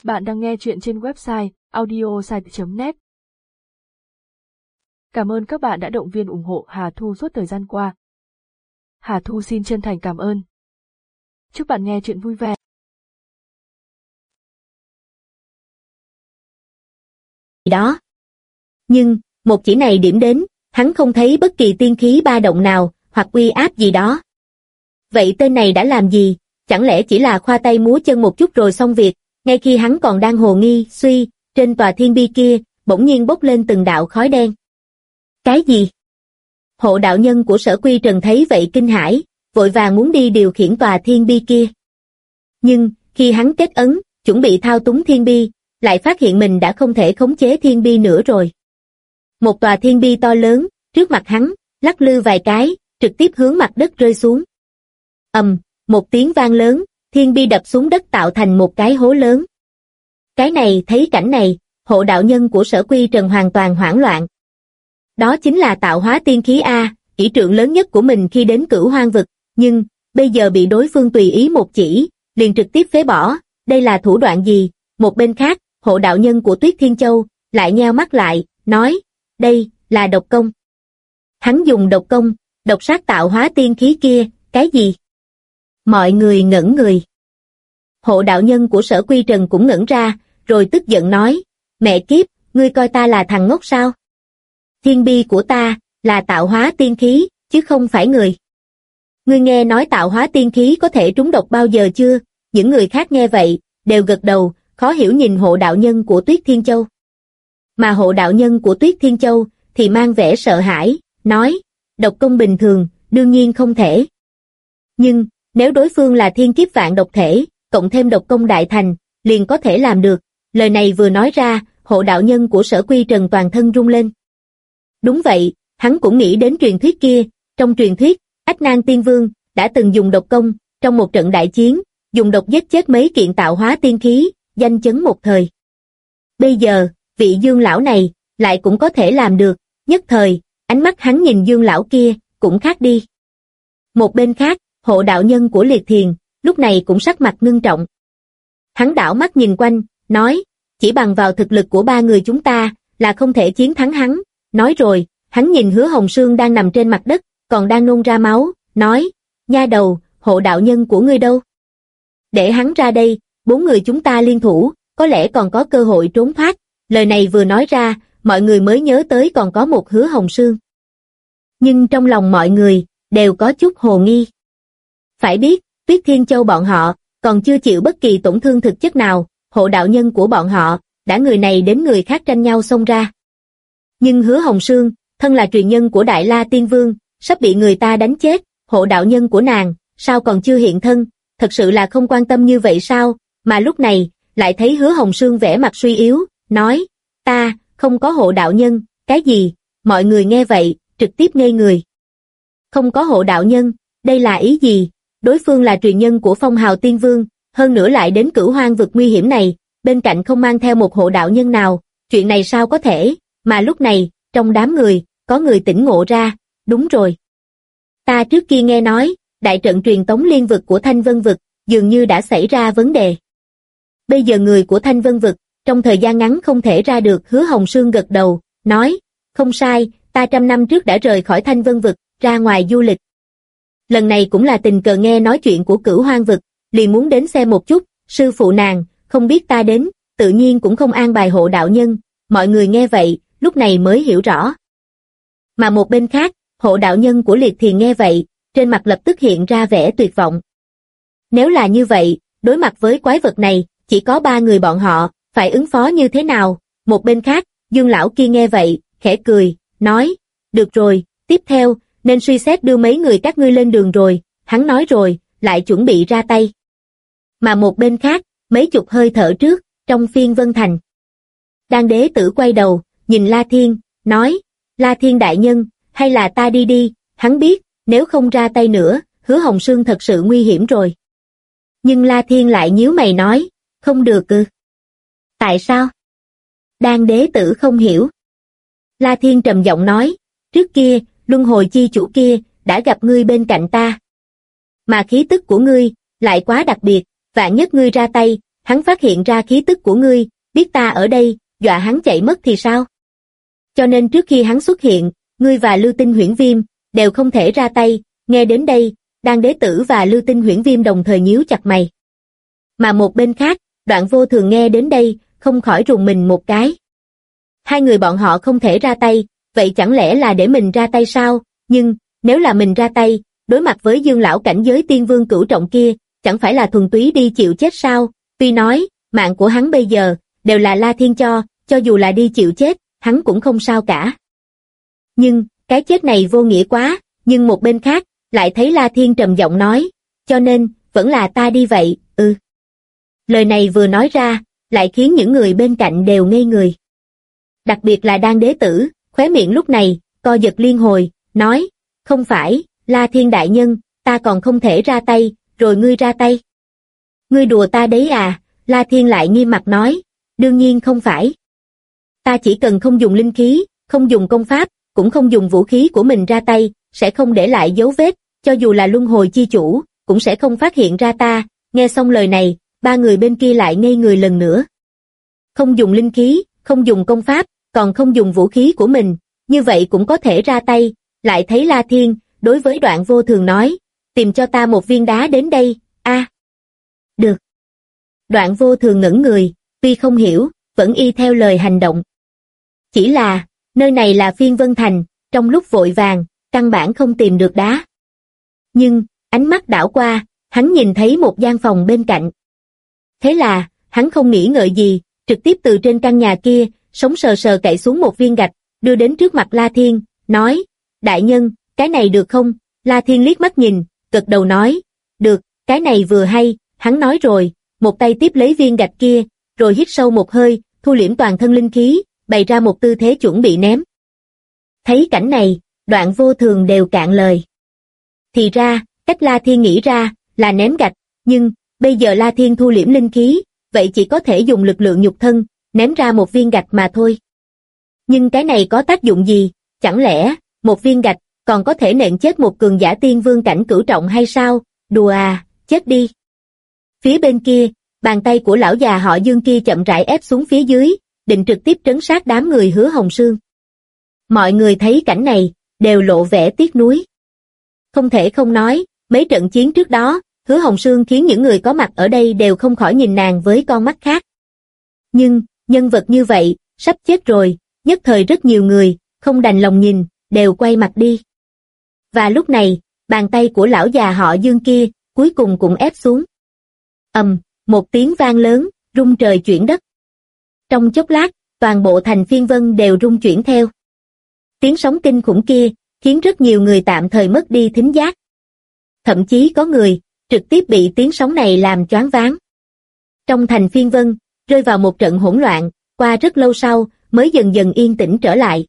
Bạn đang nghe chuyện trên website audiosite.net. Cảm ơn các bạn đã động viên ủng hộ Hà Thu suốt thời gian qua. Hà Thu xin chân thành cảm ơn. Chúc bạn nghe chuyện vui vẻ. Đó. Nhưng, một chỉ này điểm đến, hắn không thấy bất kỳ tiên khí ba động nào, hoặc uy áp gì đó. Vậy tên này đã làm gì? Chẳng lẽ chỉ là khoa tay múa chân một chút rồi xong việc? Ngay khi hắn còn đang hồ nghi, suy, trên tòa thiên bi kia, bỗng nhiên bốc lên từng đạo khói đen. Cái gì? Hộ đạo nhân của Sở Quy Trần thấy vậy kinh hãi, vội vàng muốn đi điều khiển tòa thiên bi kia. Nhưng, khi hắn kết ấn, chuẩn bị thao túng thiên bi, lại phát hiện mình đã không thể khống chế thiên bi nữa rồi. Một tòa thiên bi to lớn, trước mặt hắn, lắc lư vài cái, trực tiếp hướng mặt đất rơi xuống. Một tiếng vang lớn, thiên bi đập xuống đất tạo thành một cái hố lớn. Cái này, thấy cảnh này, hộ đạo nhân của Sở Quy Trần hoàn toàn hoảng loạn. Đó chính là tạo hóa tiên khí A, ỷ trượng lớn nhất của mình khi đến Cửu Hoang vực, nhưng, bây giờ bị đối phương tùy ý một chỉ, liền trực tiếp phế bỏ, đây là thủ đoạn gì? Một bên khác, hộ đạo nhân của Tuyết Thiên Châu, lại nheo mắt lại, nói, đây, là độc công. Hắn dùng độc công, độc sát tạo hóa tiên khí kia, cái gì? Mọi người ngẩn người. Hộ đạo nhân của Sở Quy Trần cũng ngẩn ra, rồi tức giận nói, mẹ kiếp, ngươi coi ta là thằng ngốc sao? Thiên bi của ta, là tạo hóa tiên khí, chứ không phải người. Ngươi nghe nói tạo hóa tiên khí có thể trúng độc bao giờ chưa? Những người khác nghe vậy, đều gật đầu, khó hiểu nhìn hộ đạo nhân của Tuyết Thiên Châu. Mà hộ đạo nhân của Tuyết Thiên Châu, thì mang vẻ sợ hãi, nói, độc công bình thường, đương nhiên không thể. Nhưng, nếu đối phương là thiên kiếp vạn độc thể, cộng thêm độc công đại thành, liền có thể làm được. Lời này vừa nói ra, hộ đạo nhân của Sở Quy Trần toàn thân rung lên. Đúng vậy, hắn cũng nghĩ đến truyền thuyết kia, trong truyền thuyết, Ách Nan Tiên Vương, đã từng dùng độc công, trong một trận đại chiến, dùng độc giết chết mấy kiện tạo hóa tiên khí, danh chấn một thời. Bây giờ, vị Dương lão này, lại cũng có thể làm được, nhất thời, ánh mắt hắn nhìn Dương lão kia, cũng khác đi. Một bên khác, hộ đạo nhân của Liệt Thiền, lúc này cũng sắc mặt ngưng trọng. Hắn đảo mắt nhìn quanh, nói, chỉ bằng vào thực lực của ba người chúng ta, là không thể chiến thắng hắn. Nói rồi, hắn nhìn Hứa Hồng Sương đang nằm trên mặt đất, còn đang nôn ra máu, nói, nha đầu, hộ đạo nhân của ngươi đâu? Để hắn ra đây, bốn người chúng ta liên thủ, có lẽ còn có cơ hội trốn thoát. Lời này vừa nói ra, mọi người mới nhớ tới còn có một Hứa Hồng Sương. Nhưng trong lòng mọi người, đều có chút hồ nghi. Phải biết, Tuyết Thiên Châu bọn họ, còn chưa chịu bất kỳ tổn thương thực chất nào, hộ đạo nhân của bọn họ, đã người này đến người khác tranh nhau xông ra. Nhưng Hứa Hồng Sương, thân là truyền nhân của Đại La Tiên Vương, sắp bị người ta đánh chết, hộ đạo nhân của nàng, sao còn chưa hiện thân, thật sự là không quan tâm như vậy sao? Mà lúc này, lại thấy Hứa Hồng Sương vẻ mặt suy yếu, nói, ta, không có hộ đạo nhân, cái gì? Mọi người nghe vậy, trực tiếp ngây người. Không có hộ đạo nhân, đây là ý gì? Đối phương là truyền nhân của Phong Hào Tiên Vương, hơn nữa lại đến Cửu Hoang vực nguy hiểm này, bên cạnh không mang theo một hộ đạo nhân nào, chuyện này sao có thể? Mà lúc này, trong đám người, có người tỉnh ngộ ra, đúng rồi. Ta trước kia nghe nói, đại trận truyền tống liên vực của Thanh Vân vực, dường như đã xảy ra vấn đề. Bây giờ người của Thanh Vân vực, trong thời gian ngắn không thể ra được. Hứa Hồng Sương gật đầu, nói, không sai, ta 100 năm trước đã rời khỏi Thanh Vân vực, ra ngoài du lịch. Lần này cũng là tình cờ nghe nói chuyện của Cửu Hoang vực, liền muốn đến xem một chút, sư phụ nàng, không biết ta đến, tự nhiên cũng không an bài hộ đạo nhân. Mọi người nghe vậy, lúc này mới hiểu rõ. Mà một bên khác, hộ đạo nhân của Liệt Thiền nghe vậy, trên mặt lập tức hiện ra vẻ tuyệt vọng. Nếu là như vậy, đối mặt với quái vật này, chỉ có ba người bọn họ, phải ứng phó như thế nào? Một bên khác, Dương lão kia nghe vậy, khẽ cười, nói, được rồi, tiếp theo, nên suy xét đưa mấy người các ngươi lên đường rồi, hắn nói rồi, lại chuẩn bị ra tay. Mà một bên khác, mấy chục hơi thở trước, trong Phiên Vân Thành. Đan đế tử quay đầu, nhìn La Thiên, nói, La Thiên đại nhân, hay là ta đi đi, hắn biết, nếu không ra tay nữa, Hứa Hồng Sương thật sự nguy hiểm rồi. Nhưng La Thiên lại nhíu mày nói, không được ư. Tại sao? Đan đế tử không hiểu. La Thiên trầm giọng nói, trước kia, luân hồi chi chủ kia, đã gặp ngươi bên cạnh ta. Mà khí tức của ngươi, lại quá đặc biệt, vạn nhất ngươi ra tay, hắn phát hiện ra khí tức của ngươi, biết ta ở đây, dọa hắn chạy mất thì sao? Cho nên trước khi hắn xuất hiện, ngươi và Lưu Tinh Huyễn Viêm đều không thể ra tay, nghe đến đây, Đan Đế Tử và Lưu Tinh Huyễn Viêm đồng thời nhíu chặt mày. Mà một bên khác, Đoạn Vô Thường nghe đến đây, không khỏi rùng mình một cái. Hai người bọn họ không thể ra tay, vậy chẳng lẽ là để mình ra tay sao? Nhưng, nếu là mình ra tay, đối mặt với Dương lão cảnh giới tiên vương cửu trọng kia, chẳng phải là thuần túy đi chịu chết sao? Tuy nói, mạng của hắn bây giờ, đều là La Thiên cho dù là đi chịu chết, hắn cũng không sao cả. Nhưng, cái chết này vô nghĩa quá, nhưng một bên khác, lại thấy La Thiên trầm giọng nói, cho nên, vẫn là ta đi vậy, Lời này vừa nói ra, lại khiến những người bên cạnh đều ngây người. Đặc biệt là Đan Đế Tử, khóe miệng lúc này, co giật liên hồi, nói, không phải, La Thiên đại nhân, ta còn không thể ra tay, rồi ngươi ra tay. Ngươi đùa ta đấy à? La Thiên lại nghiêm mặt nói, đương nhiên không phải. Ta chỉ cần không dùng linh khí, không dùng công pháp, cũng không dùng vũ khí của mình ra tay, sẽ không để lại dấu vết, cho dù là luân hồi chi chủ, cũng sẽ không phát hiện ra ta. Nghe xong lời này, ba người bên kia lại ngây người lần nữa. Không dùng linh khí, không dùng công pháp, còn không dùng vũ khí của mình, như vậy cũng có thể ra tay. Lại thấy La Thiên, đối với Đoạn Vô Thường nói, tìm cho ta một viên đá đến đây, Được. Đoạn Vô Thường ngẩn người, tuy không hiểu, vẫn y theo lời hành động. Chỉ là, nơi này là Phiên Vân Thành, trong lúc vội vàng, căn bản không tìm được đá. Nhưng, ánh mắt đảo qua, hắn nhìn thấy một gian phòng bên cạnh. Thế là, hắn không nghĩ ngợi gì, trực tiếp từ trên căn nhà kia, sống sờ sờ cậy xuống một viên gạch, đưa đến trước mặt La Thiên, nói, đại nhân, cái này được không? La Thiên liếc mắt nhìn, gật đầu nói, được, cái này vừa hay, hắn nói rồi, một tay tiếp lấy viên gạch kia, rồi hít sâu một hơi, thu liễm toàn thân linh khí, bày ra một tư thế chuẩn bị ném. Thấy cảnh này, Đoạn Vô Thường đều cạn lời. Thì ra, cách La Thiên nghĩ ra, là ném gạch, nhưng, bây giờ La Thiên thu liễm linh khí, vậy chỉ có thể dùng lực lượng nhục thân, ném ra một viên gạch mà thôi. Nhưng cái này có tác dụng gì? Chẳng lẽ, một viên gạch, còn có thể nện chết một cường giả tiên vương cảnh cửu trọng hay sao? Đùa à, chết đi. Phía bên kia, bàn tay của lão già họ Dương kia chậm rãi ép xuống phía dưới, định trực tiếp trấn sát đám người Hứa Hồng Sương. Mọi người thấy cảnh này, đều lộ vẻ tiếc nuối. Không thể không nói, mấy trận chiến trước đó, Hứa Hồng Sương khiến những người có mặt ở đây đều không khỏi nhìn nàng với con mắt khác. Nhưng, nhân vật như vậy, sắp chết rồi, nhất thời rất nhiều người, không đành lòng nhìn, đều quay mặt đi. Và lúc này, bàn tay của lão già họ Dương kia, cuối cùng cũng ép xuống. Một tiếng vang lớn, rung trời chuyển đất. Trong chốc lát, toàn bộ thành Phiên Vân đều rung chuyển theo. Tiếng sóng kinh khủng kia, khiến rất nhiều người tạm thời mất đi thính giác. Thậm chí có người, trực tiếp bị tiếng sóng này làm choáng váng. Trong thành Phiên Vân, rơi vào một trận hỗn loạn, qua rất lâu sau, mới dần dần yên tĩnh trở lại.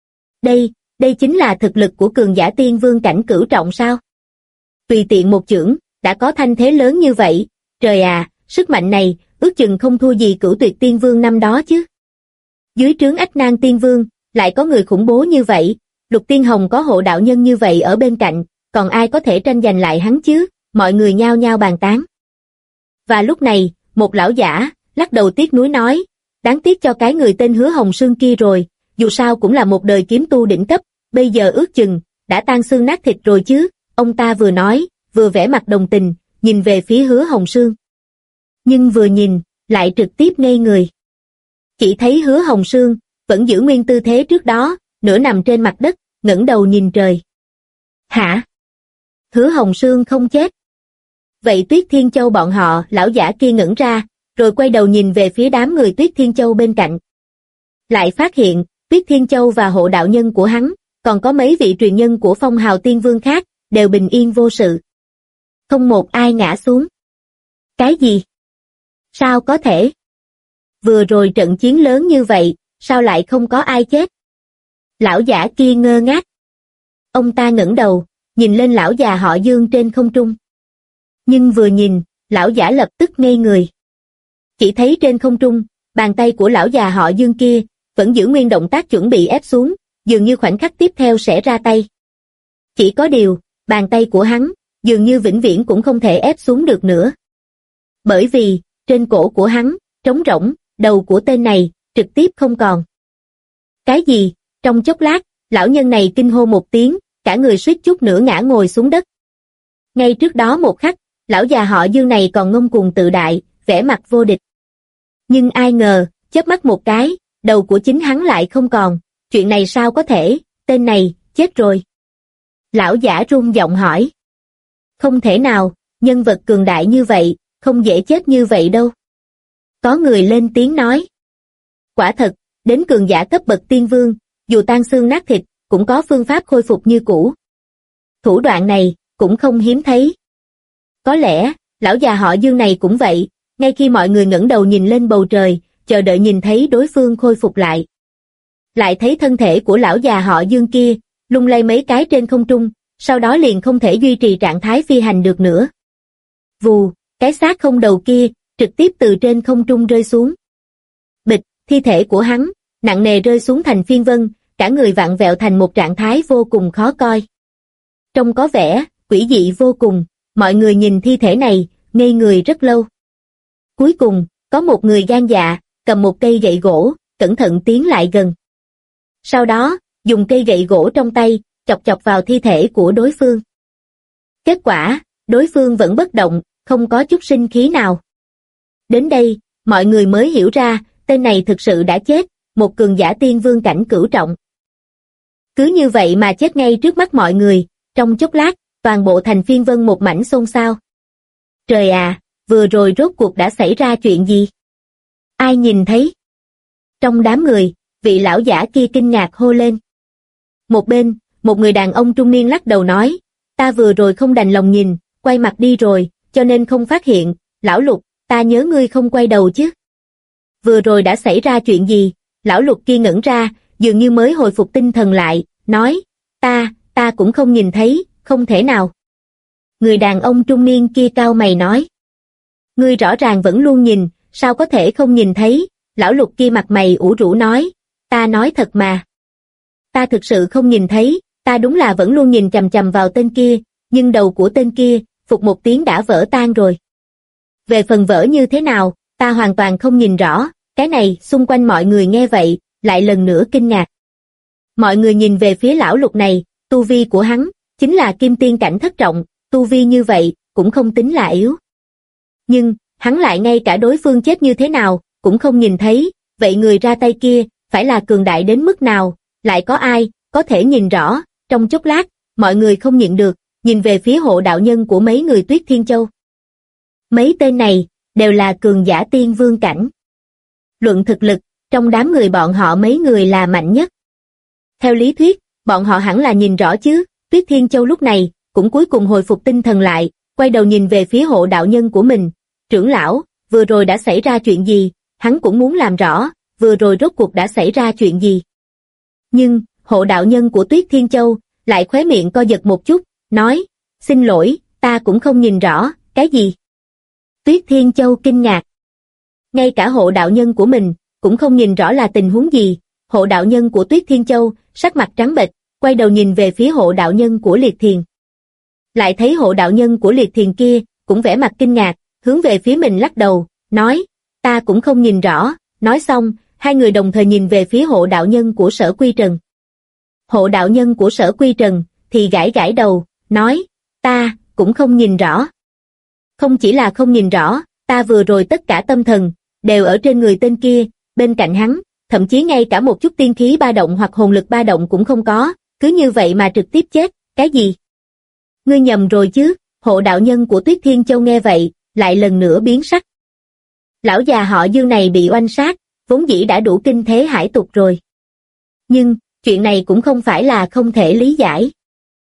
Đây chính là thực lực của cường giả tiên vương cảnh cửu trọng sao? Tùy tiện một chưởng, đã có thanh thế lớn như vậy, trời à, sức mạnh này, ước chừng không thua gì Cửu Tuyệt Tiên Vương năm đó chứ. Dưới trướng Ách Nan Tiên Vương, lại có người khủng bố như vậy, Lục Tiên Hồng có hộ đạo nhân như vậy ở bên cạnh, còn ai có thể tranh giành lại hắn chứ? Mọi người nhao nhao bàn tán. Và lúc này, một lão giả, lắc đầu tiếc nuối nói, đáng tiếc cho cái người tên Hứa Hồng Sương kia rồi, dù sao cũng là một đời kiếm tu đỉnh cấp, bây giờ ước chừng, đã tan xương nát thịt rồi chứ. Ông ta vừa nói, vừa vẽ mặt đồng tình, nhìn về phía Hứa Hồng Sương. Nhưng vừa nhìn, lại trực tiếp ngây người. Chỉ thấy Hứa Hồng Sương, vẫn giữ nguyên tư thế trước đó, nửa nằm trên mặt đất, ngẩng đầu nhìn trời. Hả? Hứa Hồng Sương không chết. Vậy Tuyết Thiên Châu bọn họ, lão giả kia ngẩn ra, rồi quay đầu nhìn về phía đám người Tuyết Thiên Châu bên cạnh. Lại phát hiện, Tuyết Thiên Châu và hộ đạo nhân của hắn, còn có mấy vị truyền nhân của Phong Hào Tiên Vương khác, đều bình yên vô sự. Không một ai ngã xuống. Cái gì? Sao có thể? Vừa rồi trận chiến lớn như vậy, sao lại không có ai chết? Lão giả kia ngơ ngác. Ông ta ngẩng đầu, nhìn lên lão già họ Dương trên không trung. Nhưng vừa nhìn, lão giả lập tức ngây người. Chỉ thấy trên không trung, bàn tay của lão già họ Dương kia, vẫn giữ nguyên động tác chuẩn bị ép xuống, dường như khoảnh khắc tiếp theo sẽ ra tay. Chỉ có điều, bàn tay của hắn, dường như vĩnh viễn cũng không thể ép xuống được nữa. Bởi vì, trên cổ của hắn, trống rỗng, đầu của tên này, trực tiếp không còn. Cái gì? Trong chốc lát, lão nhân này kinh hô một tiếng, cả người suýt chút nữa ngã ngồi xuống đất. Ngay trước đó một khắc, lão già họ Dương này còn ngông cuồng tự đại, vẻ mặt vô địch. Nhưng ai ngờ, chớp mắt một cái, đầu của chính hắn lại không còn, chuyện này sao có thể, tên này, chết rồi. Lão giả run giọng hỏi. Không thể nào, nhân vật cường đại như vậy, không dễ chết như vậy đâu. Có người lên tiếng nói. Quả thật, đến cường giả cấp bậc tiên vương, dù tan xương nát thịt, cũng có phương pháp khôi phục như cũ. Thủ đoạn này, cũng không hiếm thấy. Có lẽ, lão già họ Dương này cũng vậy, ngay khi mọi người ngẩng đầu nhìn lên bầu trời, chờ đợi nhìn thấy đối phương khôi phục lại. Lại thấy thân thể của lão già họ Dương kia, lung lay mấy cái trên không trung, sau đó liền không thể duy trì trạng thái phi hành được nữa. Vù, cái xác không đầu kia, trực tiếp từ trên không trung rơi xuống. Bịch, thi thể của hắn, nặng nề rơi xuống thành phiên vân, cả người vặn vẹo thành một trạng thái vô cùng khó coi. Trông có vẻ, quỷ dị vô cùng, mọi người nhìn thi thể này, ngây người rất lâu. Cuối cùng, có một người gan dạ, cầm một cây gậy gỗ, cẩn thận tiến lại gần. Sau đó, dùng cây gậy gỗ trong tay, chọc chọc vào thi thể của đối phương. Kết quả, đối phương vẫn bất động, không có chút sinh khí nào. Đến đây, mọi người mới hiểu ra, tên này thực sự đã chết, một cường giả tiên vương cảnh cửu trọng. Cứ như vậy mà chết ngay trước mắt mọi người, trong chốc lát, toàn bộ thành phiên vân một mảnh xôn xao. Trời à, vừa rồi rốt cuộc đã xảy ra chuyện gì? Ai nhìn thấy? Trong đám người, vị lão giả kia kinh ngạc hô lên. Một bên, một người đàn ông trung niên lắc đầu nói, ta vừa rồi không đành lòng nhìn, quay mặt đi rồi, cho nên không phát hiện, lão Lục, ta nhớ ngươi không quay đầu chứ. Vừa rồi đã xảy ra chuyện gì? Lão Lục kia ngẩn ra, dường như mới hồi phục tinh thần lại, nói, ta cũng không nhìn thấy, không thể nào. Người đàn ông trung niên kia cau mày nói, ngươi rõ ràng vẫn luôn nhìn, sao có thể không nhìn thấy? Lão Lục kia mặt mày ủ rũ nói, ta nói thật mà. Ta thực sự không nhìn thấy, ta đúng là vẫn luôn nhìn chằm chằm vào tên kia, nhưng đầu của tên kia, phụt một tiếng đã vỡ tan rồi. Về phần vỡ như thế nào, ta hoàn toàn không nhìn rõ, cái này, xung quanh mọi người nghe vậy, lại lần nữa kinh ngạc. Mọi người nhìn về phía lão Lục này, tu vi của hắn, chính là kim tiên cảnh thất trọng, tu vi như vậy, cũng không tính là yếu. Nhưng, hắn lại ngay cả đối phương chết như thế nào, cũng không nhìn thấy, vậy người ra tay kia, phải là cường đại đến mức nào, lại có ai, có thể nhìn rõ, trong chốc lát, mọi người không nhịn được, nhìn về phía hộ đạo nhân của mấy người Tuyết Thiên Châu. Mấy tên này, đều là cường giả tiên vương cảnh. Luận thực lực, trong đám người bọn họ mấy người là mạnh nhất. Theo lý thuyết, bọn họ hẳn là nhìn rõ chứ, Tuyết Thiên Châu lúc này, cũng cuối cùng hồi phục tinh thần lại, quay đầu nhìn về phía hộ đạo nhân của mình. Trưởng lão, vừa rồi đã xảy ra chuyện gì, hắn cũng muốn làm rõ, vừa rồi rốt cuộc đã xảy ra chuyện gì. Nhưng, hộ đạo nhân của Tuyết Thiên Châu, lại khóe miệng co giật một chút, nói, xin lỗi, ta cũng không nhìn rõ, cái gì? Tuyết Thiên Châu kinh ngạc. Ngay cả hộ đạo nhân của mình, cũng không nhìn rõ là tình huống gì, hộ đạo nhân của Tuyết Thiên Châu, sắc mặt trắng bệch, quay đầu nhìn về phía hộ đạo nhân của Liệt Thiền. Lại thấy hộ đạo nhân của Liệt Thiền kia, cũng vẻ mặt kinh ngạc, hướng về phía mình lắc đầu, nói, ta cũng không nhìn rõ, nói xong, hai người đồng thời nhìn về phía hộ đạo nhân của Sở Quy Trần. Hộ đạo nhân của Sở Quy Trần, thì gãi gãi đầu, nói, ta, cũng không nhìn rõ. Không chỉ là không nhìn rõ, ta vừa rồi tất cả tâm thần, đều ở trên người tên kia, bên cạnh hắn, thậm chí ngay cả một chút tiên khí ba động hoặc hồn lực ba động cũng không có, cứ như vậy mà trực tiếp chết, cái gì? Ngươi nhầm rồi chứ, hộ đạo nhân của Tuyết Thiên Châu nghe vậy, lại lần nữa biến sắc. Lão già họ Dương này bị oanh sát, vốn dĩ đã đủ kinh thế hải tục rồi. Nhưng, chuyện này cũng không phải là không thể lý giải.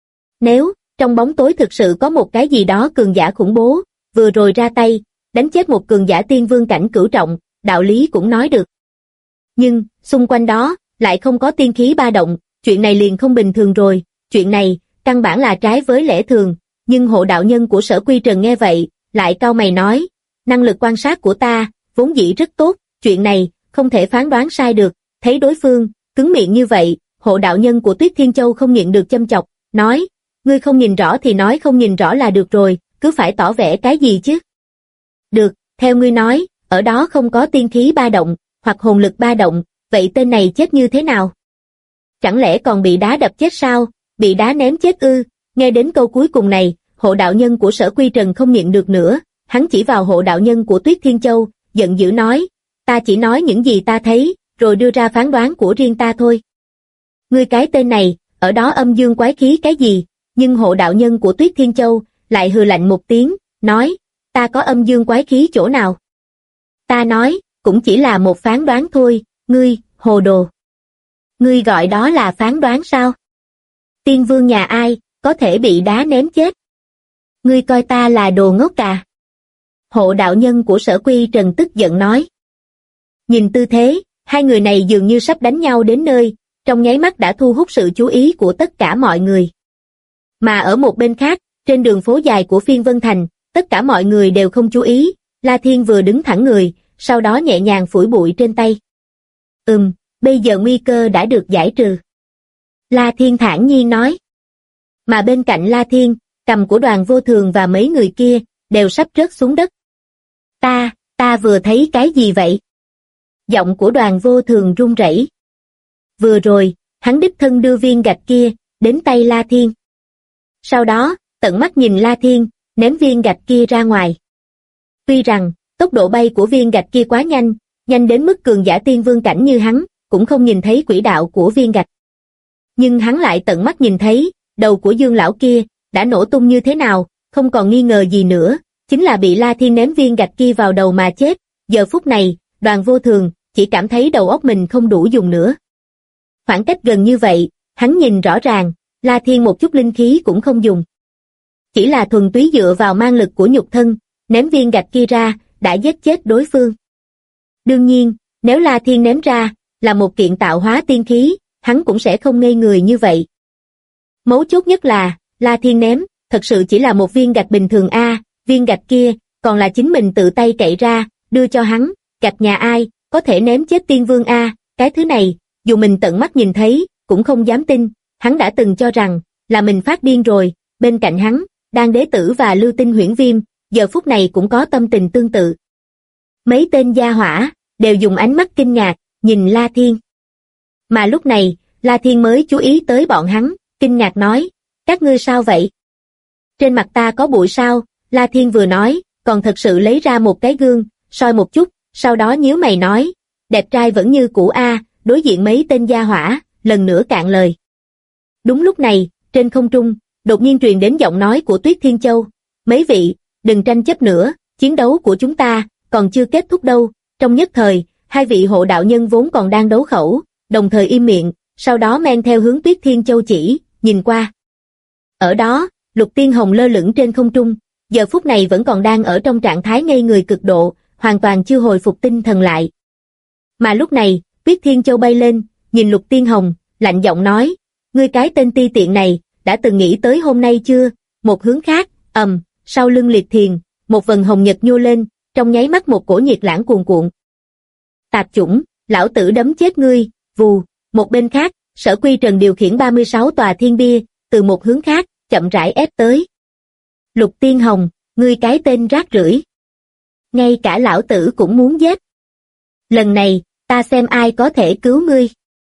Nếu, trong bóng tối thực sự có một cái gì đó cường giả khủng bố, vừa rồi ra tay, đánh chết một cường giả tiên vương cảnh cửu trọng, đạo lý cũng nói được. Nhưng, xung quanh đó, lại không có tiên khí ba động, chuyện này liền không bình thường rồi, chuyện này, căn bản là trái với lẽ thường, nhưng hộ đạo nhân của Sở Quy Trần nghe vậy, lại cau mày nói, năng lực quan sát của ta, vốn dĩ rất tốt, chuyện này, không thể phán đoán sai được, thấy đối phương, cứng miệng như vậy, hộ đạo nhân của Tuyết Thiên Châu không nhịn được châm chọc, nói, ngươi không nhìn rõ thì nói không nhìn rõ là được rồi, cứ phải tỏ vẻ cái gì chứ. Được, theo ngươi nói, ở đó không có tiên khí ba động, hoặc hồn lực ba động, vậy tên này chết như thế nào? Chẳng lẽ còn bị đá đập chết sao, bị đá ném chết ư? Nghe đến câu cuối cùng này, hộ đạo nhân của Sở Quy Trần không nhịn được nữa, hắn chỉ vào hộ đạo nhân của Tuyết Thiên Châu, giận dữ nói, ta chỉ nói những gì ta thấy, rồi đưa ra phán đoán của riêng ta thôi. Ngươi cái tên này, ở đó âm dương quái khí cái gì? Nhưng hộ đạo nhân của Tuyết Thiên Châu lại hừ lạnh một tiếng, nói, ta có âm dương quái khí chỗ nào? Ta nói, cũng chỉ là một phán đoán thôi, ngươi, hồ đồ. Ngươi gọi đó là phán đoán sao? Tiên vương nhà ai, có thể bị đá ném chết? Ngươi coi ta là đồ ngốc à? Hộ đạo nhân của Sở Quy Trần tức giận nói. Nhìn tư thế, hai người này dường như sắp đánh nhau đến nơi, trong nháy mắt đã thu hút sự chú ý của tất cả mọi người. Mà ở một bên khác, trên đường phố dài của Phiên Vân Thành, tất cả mọi người đều không chú ý, La Thiên vừa đứng thẳng người, sau đó nhẹ nhàng phủi bụi trên tay. Bây giờ nguy cơ đã được giải trừ. La Thiên thản nhiên nói. Mà bên cạnh La Thiên, cầm của Đoàn Vô Thường và mấy người kia, đều sắp rớt xuống đất. Ta vừa thấy cái gì vậy? Giọng của Đoàn Vô Thường run rẩy. Vừa rồi, hắn đích thân đưa viên gạch kia, đến tay La Thiên. Sau đó, tận mắt nhìn La Thiên, ném viên gạch kia ra ngoài. Tuy rằng, tốc độ bay của viên gạch kia quá nhanh, nhanh đến mức cường giả tiên vương cảnh như hắn, cũng không nhìn thấy quỹ đạo của viên gạch. Nhưng hắn lại tận mắt nhìn thấy, đầu của Dương lão kia, đã nổ tung như thế nào, không còn nghi ngờ gì nữa, chính là bị La Thiên ném viên gạch kia vào đầu mà chết. Giờ phút này, Đoàn Vô Thường, chỉ cảm thấy đầu óc mình không đủ dùng nữa. Khoảng cách gần như vậy, hắn nhìn rõ ràng, La Thiên một chút linh khí cũng không dùng. Chỉ là thuần túy dựa vào mang lực của nhục thân, ném viên gạch kia ra, đã giết chết đối phương. Đương nhiên, nếu La Thiên ném ra, là một kiện tạo hóa tiên khí, hắn cũng sẽ không ngây người như vậy. Mấu chốt nhất là, La Thiên ném, thật sự chỉ là một viên gạch bình thường viên gạch kia, còn là chính mình tự tay cậy ra, đưa cho hắn, gạch nhà ai, có thể ném chết tiên vương cái thứ này, dù mình tận mắt nhìn thấy, cũng không dám tin, hắn đã từng cho rằng, là mình phát điên rồi, bên cạnh hắn, Đan Đế Tử và Lưu Tinh Huyễn Viêm, giờ phút này cũng có tâm tình tương tự. Mấy tên gia hỏa, đều dùng ánh mắt kinh ngạc, nhìn La Thiên. Mà lúc này, La Thiên mới chú ý tới bọn hắn, kinh ngạc nói, các ngươi sao vậy? Trên mặt ta có bụi sao? La Thiên vừa nói, còn thật sự lấy ra một cái gương, soi một chút, sau đó nhíu mày nói, đẹp trai vẫn như cũ đối diện mấy tên gia hỏa, lần nữa cạn lời. Đúng lúc này, trên không trung, đột nhiên truyền đến giọng nói của Tuyết Thiên Châu, mấy vị, đừng tranh chấp nữa, chiến đấu của chúng ta, còn chưa kết thúc đâu. Trong nhất thời, hai vị hộ đạo nhân vốn còn đang đấu khẩu, đồng thời im miệng, sau đó men theo hướng Tuyết Thiên Châu chỉ, nhìn qua. Ở đó, Lục Tiên Hồng lơ lửng trên không trung, giờ phút này vẫn còn đang ở trong trạng thái ngây người cực độ, hoàn toàn chưa hồi phục tinh thần lại. Mà lúc này, Tuyết Thiên Châu bay lên, nhìn Lục Tiên Hồng, lạnh giọng nói, ngươi cái tên ti tiện này, đã từng nghĩ tới hôm nay chưa? Một hướng khác, sau lưng Liệt Thiền, một vầng hồng nhật nhô lên, trong nháy mắt một cổ nhiệt lãng cuồn cuộn. Tạp chủng, lão tử đấm chết ngươi, vù. Một bên khác, Sở Quy Trần điều khiển 36 tòa thiên bia, từ một hướng khác, chậm rãi ép tới. Lục Tiên Hồng, ngươi cái tên rác rưởi. Ngay cả lão tử cũng muốn giết. Lần này, ta xem ai có thể cứu ngươi.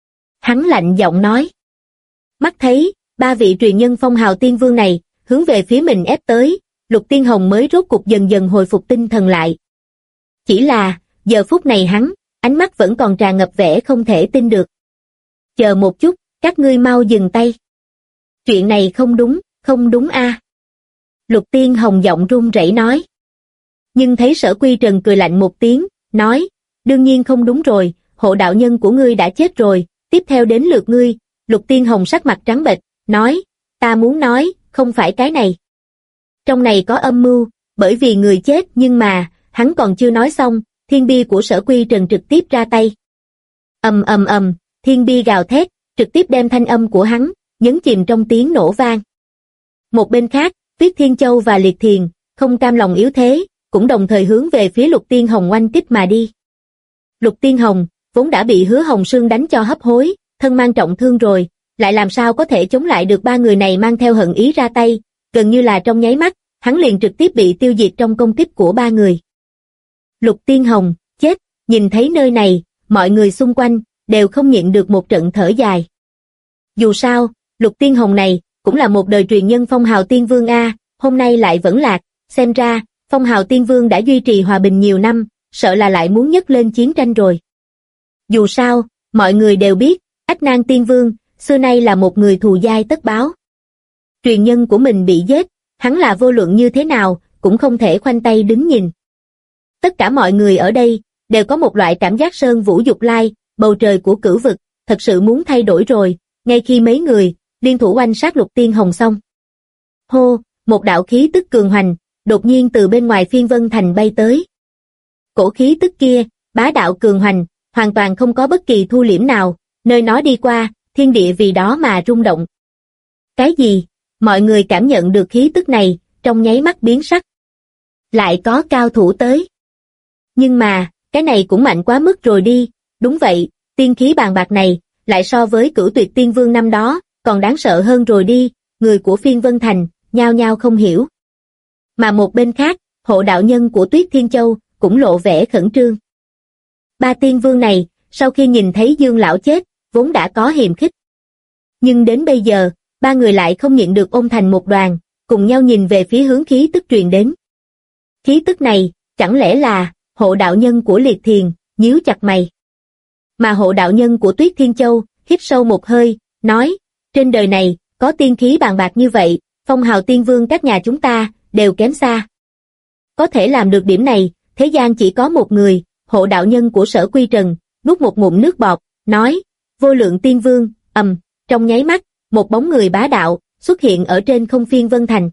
Hắn lạnh giọng nói. Mắt thấy, ba vị truyền nhân phong hào tiên vương này, hướng về phía mình ép tới, Lục Tiên Hồng mới rốt cục dần dần hồi phục tinh thần lại. Chỉ là, giờ phút này hắn, ánh mắt vẫn còn tràn ngập vẻ không thể tin được. Chờ một chút, các ngươi mau dừng tay. Chuyện này không đúng Lục Tiên Hồng giọng run rẩy nói. Nhưng thấy Sở Quy Trần cười lạnh một tiếng, nói, đương nhiên không đúng rồi, hộ đạo nhân của ngươi đã chết rồi, tiếp theo đến lượt ngươi. Lục Tiên Hồng sắc mặt trắng bệch, nói, ta muốn nói, không phải cái này. Trong này có âm mưu, bởi vì người chết nhưng mà, hắn còn chưa nói xong, thiên bia của Sở Quy Trần trực tiếp ra tay. Thiên bia gào thét, trực tiếp đem thanh âm của hắn, nhấn chìm trong tiếng nổ vang. Một bên khác, Tuyết Thiên Châu và Liệt Thiền, không cam lòng yếu thế, cũng đồng thời hướng về phía Lục Tiên Hồng oanh kích mà đi. Lục Tiên Hồng, vốn đã bị Hứa Hồng Sương đánh cho hấp hối, thân mang trọng thương rồi, lại làm sao có thể chống lại được ba người này mang theo hận ý ra tay, gần như là trong nháy mắt, hắn liền trực tiếp bị tiêu diệt trong công kích của ba người. Lục Tiên Hồng, chết, nhìn thấy nơi này, mọi người xung quanh, đều không nhịn được một trận thở dài. Dù sao, Lục Tiên Hồng này, cũng là một đời truyền nhân phong hào tiên vương a, hôm nay lại vẫn lạc, xem ra, phong hào tiên vương đã duy trì hòa bình nhiều năm, sợ là lại muốn nhấc lên chiến tranh rồi. Dù sao, mọi người đều biết, Ách Nan tiên vương, xưa nay là một người thù dai tất báo. Truyền nhân của mình bị giết, hắn là vô luận như thế nào, cũng không thể khoanh tay đứng nhìn. Tất cả mọi người ở đây, đều có một loại cảm giác sơn vũ dục lai, bầu trời của cửu vực, thật sự muốn thay đổi rồi, ngay khi mấy người, liên thủ oanh sát Lục Tiên Hồng xong. Hô, một đạo khí tức cường hoành, đột nhiên từ bên ngoài Phiên Vân Thành bay tới. Cổ khí tức kia, bá đạo cường hoành, hoàn toàn không có bất kỳ thu liễm nào, nơi nó đi qua, thiên địa vì đó mà rung động. Cái gì? Mọi người cảm nhận được khí tức này, trong nháy mắt biến sắc. Lại có cao thủ tới. Nhưng mà, cái này cũng mạnh quá mức rồi đi, đúng vậy, tiên khí bàn bạc này, lại so với Cửu Tuyệt Tiên Vương năm đó, còn đáng sợ hơn rồi đi, người của Phiên Vân Thành, nhao nhao không hiểu. Mà một bên khác, hộ đạo nhân của Tuyết Thiên Châu, cũng lộ vẻ khẩn trương. Ba tiên vương này, sau khi nhìn thấy Dương lão chết, vốn đã có hiềm khích. Nhưng đến bây giờ, ba người lại không nhịn được ôm thành một đoàn, cùng nhau nhìn về phía hướng khí tức truyền đến. Khí tức này, chẳng lẽ là hộ đạo nhân của Liệt Thiền, nhíu chặt mày. Mà hộ đạo nhân của Tuyết Thiên Châu, hít sâu một hơi, nói, trên đời này, có tiên khí bàn bạc như vậy, phong hào tiên vương các nhà chúng ta, đều kém xa. Có thể làm được điểm này, thế gian chỉ có một người, hộ đạo nhân của Sở Quy Trần, nuốt một ngụm nước bọt, nói, vô lượng tiên vương, trong nháy mắt, một bóng người bá đạo, xuất hiện ở trên không Phiên Vân Thành.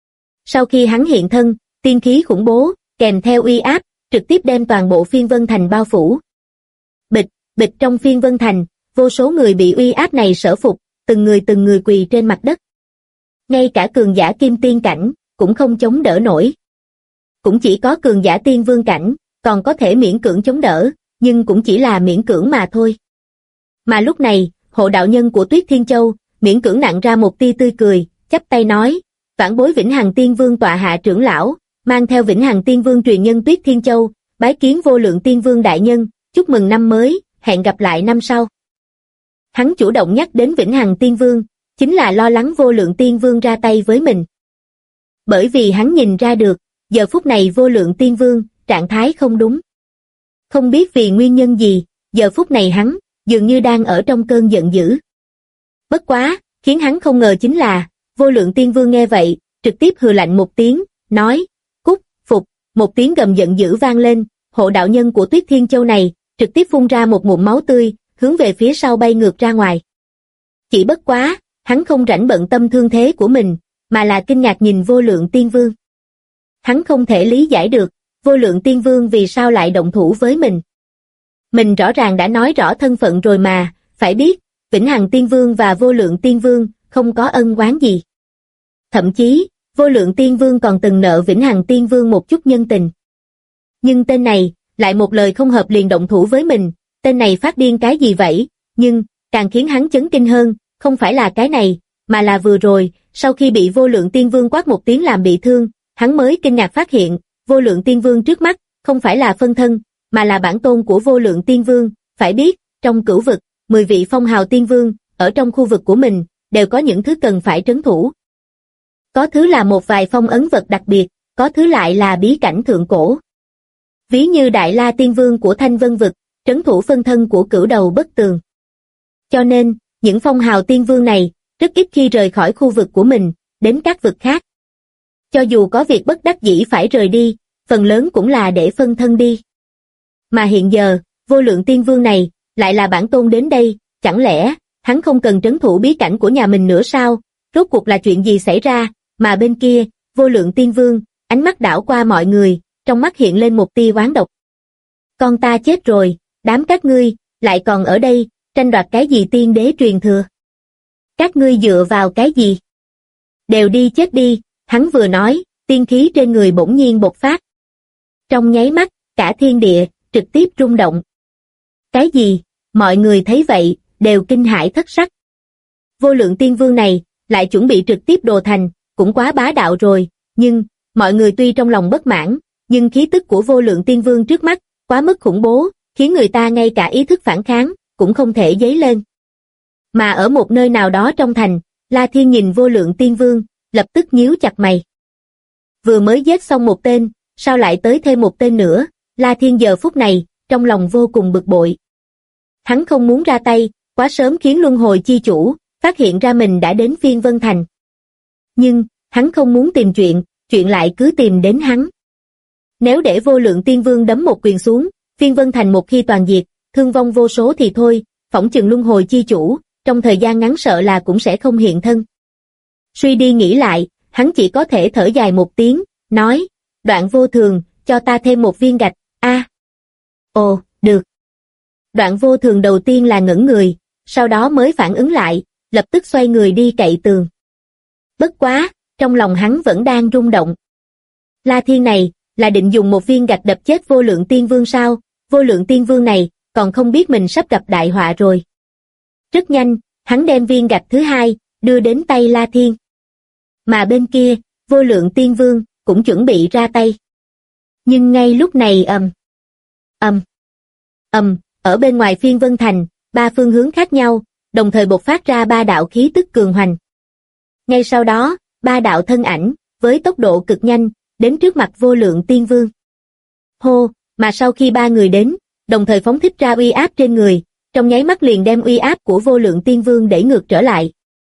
Sau khi hắn hiện thân, tiên khí khủng bố, kèm theo uy áp, trực tiếp đem toàn bộ Phiên Vân Thành bao phủ. Bịch, bịch trong Phiên Vân Thành, vô số người bị uy áp này sở phục, từng người quỳ trên mặt đất. Ngay cả cường giả kim tiên cảnh, cũng không chống đỡ nổi. Cũng chỉ có cường giả tiên vương cảnh, còn có thể miễn cưỡng chống đỡ, nhưng cũng chỉ là miễn cưỡng mà thôi. Mà lúc này, hộ đạo nhân của Tuyết Thiên Châu, miễn cưỡng nặn ra một tia tươi cười, chắp tay nói, vãn bối Vĩnh Hằng Tiên Vương tọa hạ trưởng lão, mang theo Vĩnh Hằng Tiên Vương truyền nhân Tuyết Thiên Châu, bái kiến vô lượng Tiên Vương đại nhân, chúc mừng năm mới, hẹn gặp lại năm sau. Hắn chủ động nhắc đến Vĩnh Hằng Tiên Vương, chính là lo lắng vô lượng Tiên Vương ra tay với mình. Bởi vì hắn nhìn ra được, giờ phút này vô lượng Tiên Vương, trạng thái không đúng. Không biết vì nguyên nhân gì, giờ phút này hắn, dường như đang ở trong cơn giận dữ. Bất quá, khiến hắn không ngờ chính là, vô lượng Tiên Vương nghe vậy, trực tiếp hừ lạnh một tiếng, nói, cút, phục, một tiếng gầm giận dữ vang lên, hộ đạo nhân của Tuyết Thiên Châu này, trực tiếp phun ra một ngụm máu tươi, hướng về phía sau bay ngược ra ngoài. Chỉ bất quá, hắn không rảnh bận tâm thương thế của mình, mà là kinh ngạc nhìn vô lượng Tiên Vương. Hắn không thể lý giải được, vô lượng Tiên Vương vì sao lại động thủ với mình. Mình rõ ràng đã nói rõ thân phận rồi mà, phải biết, Vĩnh Hằng Tiên Vương và vô lượng Tiên Vương không có ân oán gì. Thậm chí, vô lượng Tiên Vương còn từng nợ Vĩnh Hằng Tiên Vương một chút nhân tình. Nhưng tên này, lại một lời không hợp liền động thủ với mình, tên này phát điên cái gì vậy, nhưng, càng khiến hắn chấn kinh hơn, không phải là cái này, mà là vừa rồi, sau khi bị vô lượng Tiên Vương quát một tiếng làm bị thương, hắn mới kinh ngạc phát hiện, vô lượng Tiên Vương trước mắt, không phải là phân thân, mà là bản tôn của vô lượng Tiên Vương, phải biết, trong cửu vực, 10 vị phong hào Tiên Vương, ở trong khu vực của mình, đều có những thứ cần phải trấn thủ. Có thứ là một vài phong ấn vật đặc biệt, có thứ lại là bí cảnh thượng cổ. Ví như Đại La Tiên Vương của Thanh Vân Vực, trấn thủ phân thân của Cửu Đầu Bất Tường. Cho nên, những phong hào Tiên Vương này, rất ít khi rời khỏi khu vực của mình, đến các vực khác. Cho dù có việc bất đắc dĩ phải rời đi, phần lớn cũng là để phân thân đi. Mà hiện giờ, vô lượng Tiên Vương này, lại là bản tôn đến đây, chẳng lẽ, hắn không cần trấn thủ bí cảnh của nhà mình nữa sao? Rốt cuộc là chuyện gì xảy ra, mà bên kia, vô lượng Tiên Vương, ánh mắt đảo qua mọi người, trong mắt hiện lên một tia oán độc. Con ta chết rồi, đám các ngươi, lại còn ở đây, tranh đoạt cái gì tiên đế truyền thừa? Các ngươi dựa vào cái gì? Đều đi chết đi, hắn vừa nói, tiên khí trên người bỗng nhiên bộc phát. Trong nháy mắt, cả thiên địa, trực tiếp rung động. Cái gì? Mọi người thấy vậy, đều kinh hãi thất sắc. Vô lượng Tiên Vương này, lại chuẩn bị trực tiếp đồ thành, cũng quá bá đạo rồi, nhưng, mọi người tuy trong lòng bất mãn, nhưng khí tức của vô lượng tiên vương trước mắt, quá mức khủng bố, khiến người ta ngay cả ý thức phản kháng, cũng không thể dấy lên. Mà ở một nơi nào đó trong thành, La Thiên nhìn vô lượng tiên vương, lập tức nhíu chặt mày. Vừa mới giết xong một tên, sao lại tới thêm một tên nữa? La Thiên giờ phút này, trong lòng vô cùng bực bội. Hắn không muốn ra tay, quá sớm khiến luân hồi chi chủ phát hiện ra mình đã đến Phiên Vân Thành. Nhưng, hắn không muốn tìm chuyện lại cứ tìm đến hắn. Nếu để vô lượng tiên vương đấm một quyền xuống, Phiên Vân Thành một khi toàn diệt, thương vong vô số thì thôi, phỏng chừng luân hồi chi chủ, trong thời gian ngắn sợ là cũng sẽ không hiện thân. Suy đi nghĩ lại, hắn chỉ có thể thở dài một tiếng, nói, Đoạn Vô Thường, cho ta thêm một viên gạch, Ồ, được. Đoạn Vô Thường đầu tiên là ngẩn người, sau đó mới phản ứng lại, lập tức xoay người đi cậy tường. Bất quá, trong lòng hắn vẫn đang rung động. La Thiên này, là định dùng một viên gạch đập chết vô lượng tiên vương sao? Vô lượng tiên vương này, còn không biết mình sắp gặp đại họa rồi. Rất nhanh, hắn đem viên gạch thứ hai, đưa đến tay La Thiên. Mà bên kia, vô lượng tiên vương, cũng chuẩn bị ra tay. Nhưng ngay lúc này ở bên ngoài Phiên Vân Thành, ba phương hướng khác nhau, đồng thời bộc phát ra ba đạo khí tức cường hoành. Ngay sau đó, ba đạo thân ảnh, với tốc độ cực nhanh, đến trước mặt vô lượng tiên vương. Hô, mà sau khi ba người đến, đồng thời phóng thích ra uy áp trên người, trong nháy mắt liền đem uy áp của vô lượng tiên vương đẩy ngược trở lại.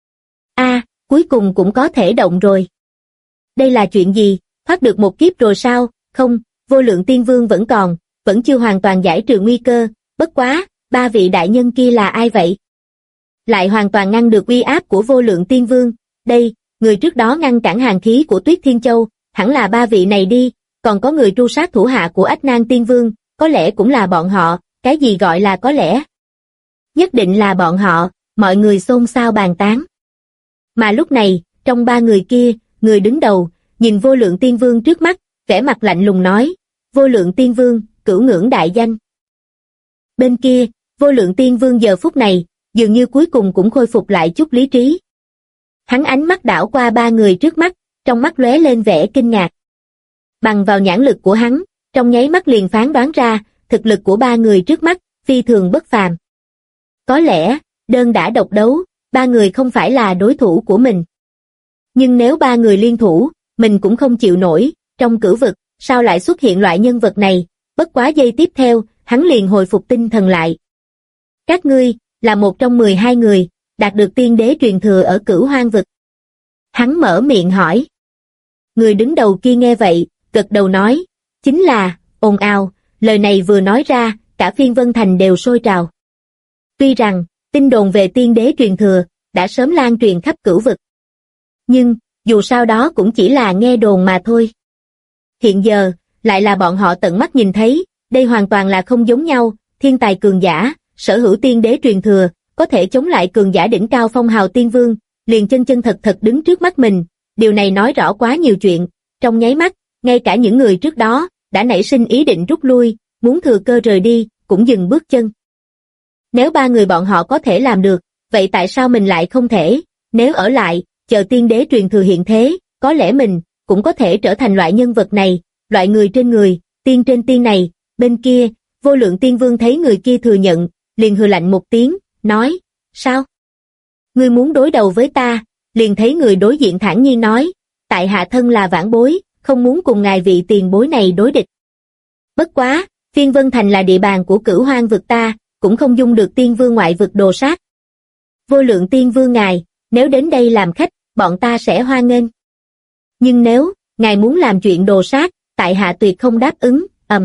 Cuối cùng cũng có thể động rồi. Đây là chuyện gì, thoát được một kiếp rồi sao? Không, vô lượng tiên vương vẫn chưa hoàn toàn giải trừ nguy cơ, bất quá, ba vị đại nhân kia là ai vậy? Lại hoàn toàn ngăn được uy áp của vô lượng tiên vương, đây, người trước đó ngăn cản hàn khí của Tuyết Thiên Châu, hẳn là ba vị này đi, còn có người tru sát thủ hạ của Ách Nan Tiên Vương, có lẽ cũng là bọn họ, cái gì gọi là có lẽ? Nhất định là bọn họ, mọi người xôn xao bàn tán. Mà lúc này, trong ba người kia, người đứng đầu, nhìn vô lượng tiên vương trước mắt, vẻ mặt lạnh lùng nói, vô lượng tiên vương, cửu ngưỡng đại danh. Bên kia, vô lượng tiên vương giờ phút này, dường như cuối cùng cũng khôi phục lại chút lý trí. Hắn ánh mắt đảo qua ba người trước mắt, trong mắt lóe lên vẻ kinh ngạc. Bằng vào nhãn lực của hắn, trong nháy mắt liền phán đoán ra, thực lực của ba người trước mắt, phi thường bất phàm. Có lẽ, đơn đả độc đấu, ba người không phải là đối thủ của mình. Nhưng nếu ba người liên thủ, mình cũng không chịu nổi, trong cửu vực, sao lại xuất hiện loại nhân vật này, bất quá giây tiếp theo, hắn liền hồi phục tinh thần lại. Các ngươi, là một trong 12 người, đạt được tiên đế truyền thừa ở Cửu Hoang vực. Hắn mở miệng hỏi. Người đứng đầu kia nghe vậy, gật đầu nói, chính là, ồn ào, lời này vừa nói ra, cả Phiên Vân Thành đều sôi trào. Tuy rằng, tin đồn về tiên đế truyền thừa, đã sớm lan truyền khắp cửu vực. Nhưng, dù sao đó cũng chỉ là nghe đồn mà thôi. Hiện giờ, lại là bọn họ tận mắt nhìn thấy, đây hoàn toàn là không giống nhau, thiên tài cường giả, sở hữu tiên đế truyền thừa, có thể chống lại cường giả đỉnh cao phong hào tiên vương, liền chân chân thật thật đứng trước mắt mình, điều này nói rõ quá nhiều chuyện, trong nháy mắt, ngay cả những người trước đó, đã nảy sinh ý định rút lui, muốn thừa cơ rời đi, cũng dừng bước chân. Nếu ba người bọn họ có thể làm được, vậy tại sao mình lại không thể, nếu ở lại, chờ tiên đế truyền thừa hiện thế, có lẽ mình, cũng có thể trở thành loại nhân vật này, loại người trên người, tiên trên tiên này, bên kia, vô lượng tiên vương thấy người kia thừa nhận, liền hừ lạnh một tiếng, nói, sao? Ngươi muốn đối đầu với ta, liền thấy người đối diện thản nhiên nói, tại hạ thân là vãn bối, không muốn cùng ngài vị tiền bối này đối địch. Bất quá, Phiên Vân Thành là địa bàn của Cửu Hoang vực ta, cũng không dung được tiên vương ngoại vực đồ sát. Vô lượng tiên vương ngài, nếu đến đây làm khách, bọn ta sẽ hoan nghênh. Nhưng nếu, ngài muốn làm chuyện đồ sát, tại hạ tuyệt không đáp ứng,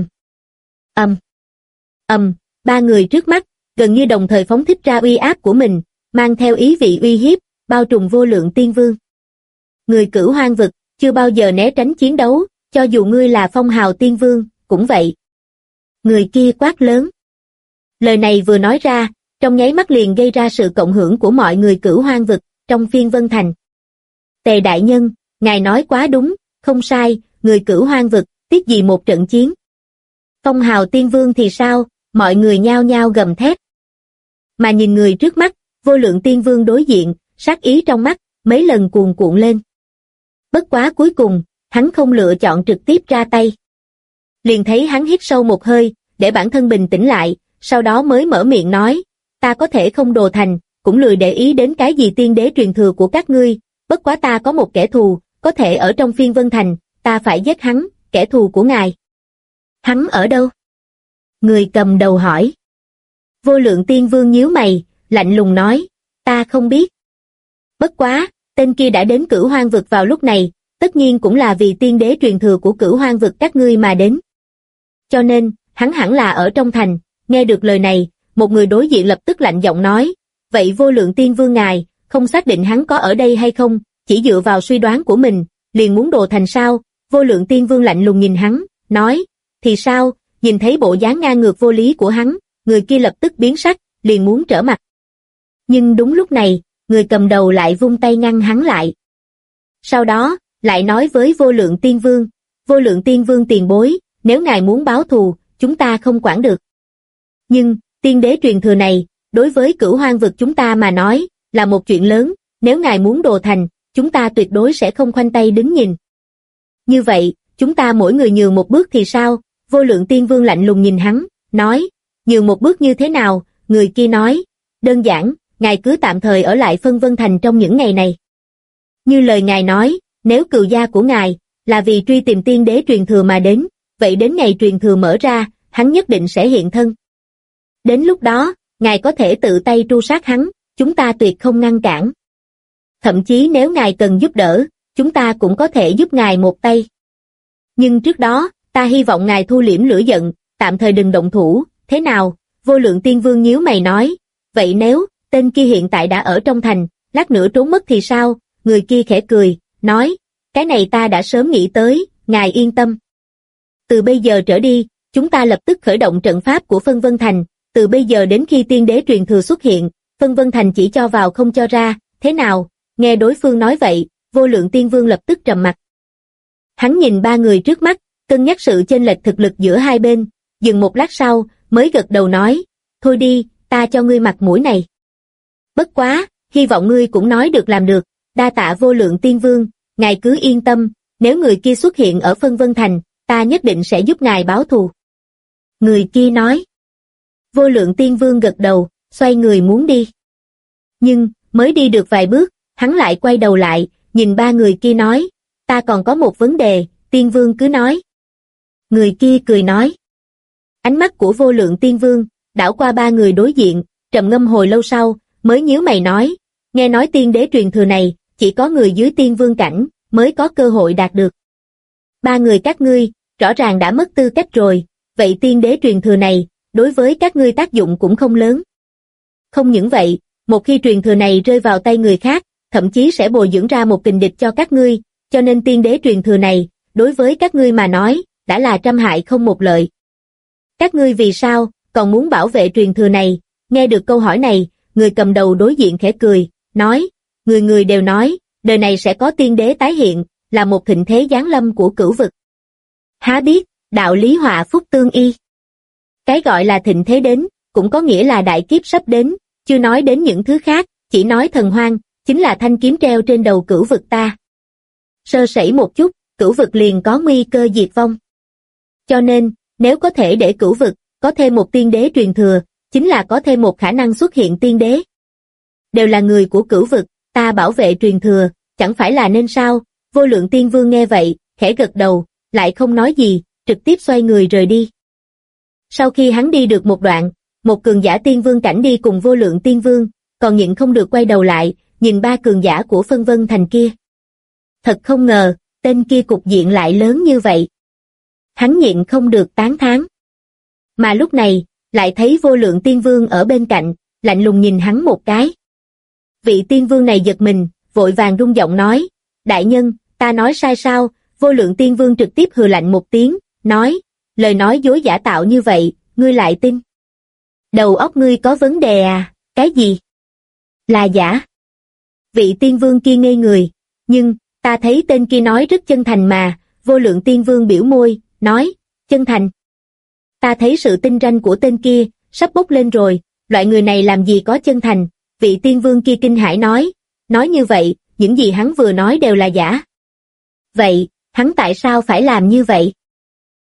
ba người trước mắt, gần như đồng thời phóng thích ra uy áp của mình, mang theo ý vị uy hiếp, bao trùm vô lượng tiên vương. Người Cửu Hoang vực, chưa bao giờ né tránh chiến đấu, cho dù ngươi là phong hào tiên vương, cũng vậy. Người kia quát lớn. Lời này vừa nói ra, trong nháy mắt liền gây ra sự cộng hưởng của mọi người Cửu Hoang vực, trong Phiên Vân Thành. Tề đại nhân, ngài nói quá đúng, không sai, người Cửu Hoang vực, tiếc gì một trận chiến. Phong hào tiên vương thì sao, mọi người nhao nhao gầm thét. Mà nhìn người trước mắt, vô lượng tiên vương đối diện, sát ý trong mắt, mấy lần cuồn cuộn lên. Bất quá cuối cùng, hắn không lựa chọn trực tiếp ra tay. Liền thấy hắn hít sâu một hơi, để bản thân bình tĩnh lại, sau đó mới mở miệng nói, ta có thể không đồ thành, cũng lười để ý đến cái gì tiên đế truyền thừa của các ngươi, bất quá ta có một kẻ thù, có thể ở trong Phiên Vân Thành, ta phải giết hắn, kẻ thù của ngài. Hắn ở đâu? Người cầm đầu hỏi. Vô Lượng Tiên Vương nhíu mày, lạnh lùng nói, ta không biết. Bất quá, tên kia đã đến Cửu Hoang vực vào lúc này, tất nhiên cũng là vì tiên đế truyền thừa của Cửu Hoang vực các ngươi mà đến. Cho nên, hắn hẳn là ở trong thành. Nghe được lời này, một người đối diện lập tức lạnh giọng nói, vậy Vô Lượng Tiên Vương ngài, không xác định hắn có ở đây hay không, chỉ dựa vào suy đoán của mình, liền muốn đồ thành sao? Vô Lượng Tiên Vương lạnh lùng nhìn hắn, nói, thì sao? Nhìn thấy bộ dáng ngang ngược vô lý của hắn, người kia lập tức biến sắc, liền muốn trở mặt. Nhưng đúng lúc này, người cầm đầu lại vung tay ngăn hắn lại. Sau đó, lại nói với Vô Lượng Tiên Vương, Vô Lượng Tiên Vương tiền bối, nếu ngài muốn báo thù, chúng ta không quản được. Nhưng, tiên đế truyền thừa này, đối với Cửu Hoang vực chúng ta mà nói, là một chuyện lớn, nếu ngài muốn đồ thành, chúng ta tuyệt đối sẽ không khoanh tay đứng nhìn. Như vậy, chúng ta mỗi người nhường một bước thì sao? Vô Lượng Tiên Vương lạnh lùng nhìn hắn, nói, nhường một bước như thế nào? Người kia nói, đơn giản, ngài cứ tạm thời ở lại Phân Vân Thành trong những ngày này. Như lời ngài nói, nếu cừu gia của ngài là vì truy tìm tiên đế truyền thừa mà đến, vậy đến ngày truyền thừa mở ra, hắn nhất định sẽ hiện thân. Đến lúc đó, ngài có thể tự tay tru sát hắn, chúng ta tuyệt không ngăn cản. Thậm chí nếu ngài cần giúp đỡ, chúng ta cũng có thể giúp ngài một tay. Nhưng trước đó, ta hy vọng ngài thu liễm lửa giận, tạm thời đừng động thủ, thế nào? Vô Lượng Tiên Vương nhíu mày nói, vậy nếu, tên kia hiện tại đã ở trong thành, lát nữa trốn mất thì sao? Người kia khẽ cười, nói, cái này ta đã sớm nghĩ tới, ngài yên tâm. Từ bây giờ trở đi, chúng ta lập tức khởi động trận pháp của Phân Vân Thành, từ bây giờ đến khi tiên đế truyền thừa xuất hiện, Phân Vân Thành chỉ cho vào không cho ra, thế nào? Nghe đối phương nói vậy, Vô Lượng Tiên Vương lập tức trầm mặt. Hắn nhìn ba người trước mắt, cân nhắc sự chênh lệch thực lực giữa hai bên, dừng một lát sau, mới gật đầu nói, thôi đi, ta cho ngươi mặt mũi này. Bất quá, hy vọng ngươi cũng nói được làm được, đa tạ Vô Lượng Tiên Vương, ngài cứ yên tâm, nếu người kia xuất hiện ở Phân Vân Thành, ta nhất định sẽ giúp ngài báo thù. Người kia nói. Vô Lượng Tiên Vương gật đầu, xoay người muốn đi. Nhưng, mới đi được vài bước, hắn lại quay đầu lại, nhìn ba người kia nói, ta còn có một vấn đề, Tiên Vương cứ nói. Người kia cười nói. Ánh mắt của Vô Lượng Tiên Vương, đảo qua ba người đối diện, trầm ngâm hồi lâu sau, mới nhíu mày nói, nghe nói tiên đế truyền thừa này, chỉ có người dưới tiên vương cảnh, mới có cơ hội đạt được. Ba người các ngươi, rõ ràng đã mất tư cách rồi, vậy tiên đế truyền thừa này, đối với các ngươi tác dụng cũng không lớn. Không những vậy, một khi truyền thừa này rơi vào tay người khác, thậm chí sẽ bồi dưỡng ra một kình địch cho các ngươi, cho nên tiên đế truyền thừa này, đối với các ngươi mà nói, đã là trăm hại không một lợi. Các ngươi vì sao, còn muốn bảo vệ truyền thừa này? Nghe được câu hỏi này, người cầm đầu đối diện khẽ cười, nói, người người đều nói, đời này sẽ có tiên đế tái hiện, là một thịnh thế giáng lâm của cửu vực. Há biết, đạo lý họa phúc tương y. Cái gọi là thịnh thế đến, cũng có nghĩa là đại kiếp sắp đến, chưa nói đến những thứ khác, chỉ nói thần hoang, chính là thanh kiếm treo trên đầu cửu vực ta. Sơ sẩy một chút, cửu vực liền có nguy cơ diệt vong. Cho nên, nếu có thể để cửu vực, có thêm một tiên đế truyền thừa, chính là có thêm một khả năng xuất hiện tiên đế. Đều là người của cửu vực, ta bảo vệ truyền thừa, chẳng phải là nên sao? Vô Lượng Tiên Vương nghe vậy, khẽ gật đầu, lại không nói gì, trực tiếp xoay người rời đi. Sau khi hắn đi được một đoạn, một cường giả tiên vương cảnh đi cùng Vô Lượng Tiên Vương, còn nhịn không được quay đầu lại, nhìn ba cường giả của Phân Vân Thành kia. Thật không ngờ, tên kia cục diện lại lớn như vậy. Hắn nhịn không được tán thán. Mà lúc này, lại thấy Vô Lượng Tiên Vương ở bên cạnh, lạnh lùng nhìn hắn một cái. Vị tiên vương này giật mình, vội vàng rung giọng nói, đại nhân, ta nói sai sao? Vô Lượng Tiên Vương trực tiếp hừ lạnh một tiếng, nói, lời nói dối giả tạo như vậy, ngươi lại tin. Đầu óc ngươi có vấn đề à? Cái gì? Là giả. Vị tiên vương kia ngây người, nhưng, ta thấy tên kia nói rất chân thành mà. Vô Lượng Tiên Vương biểu môi, nói, chân thành. Ta thấy sự tinh ranh của tên kia, sắp bốc lên rồi, loại người này làm gì có chân thành. Vị tiên vương kia kinh hãi nói như vậy, những gì hắn vừa nói đều là giả. Vậy, hắn tại sao phải làm như vậy?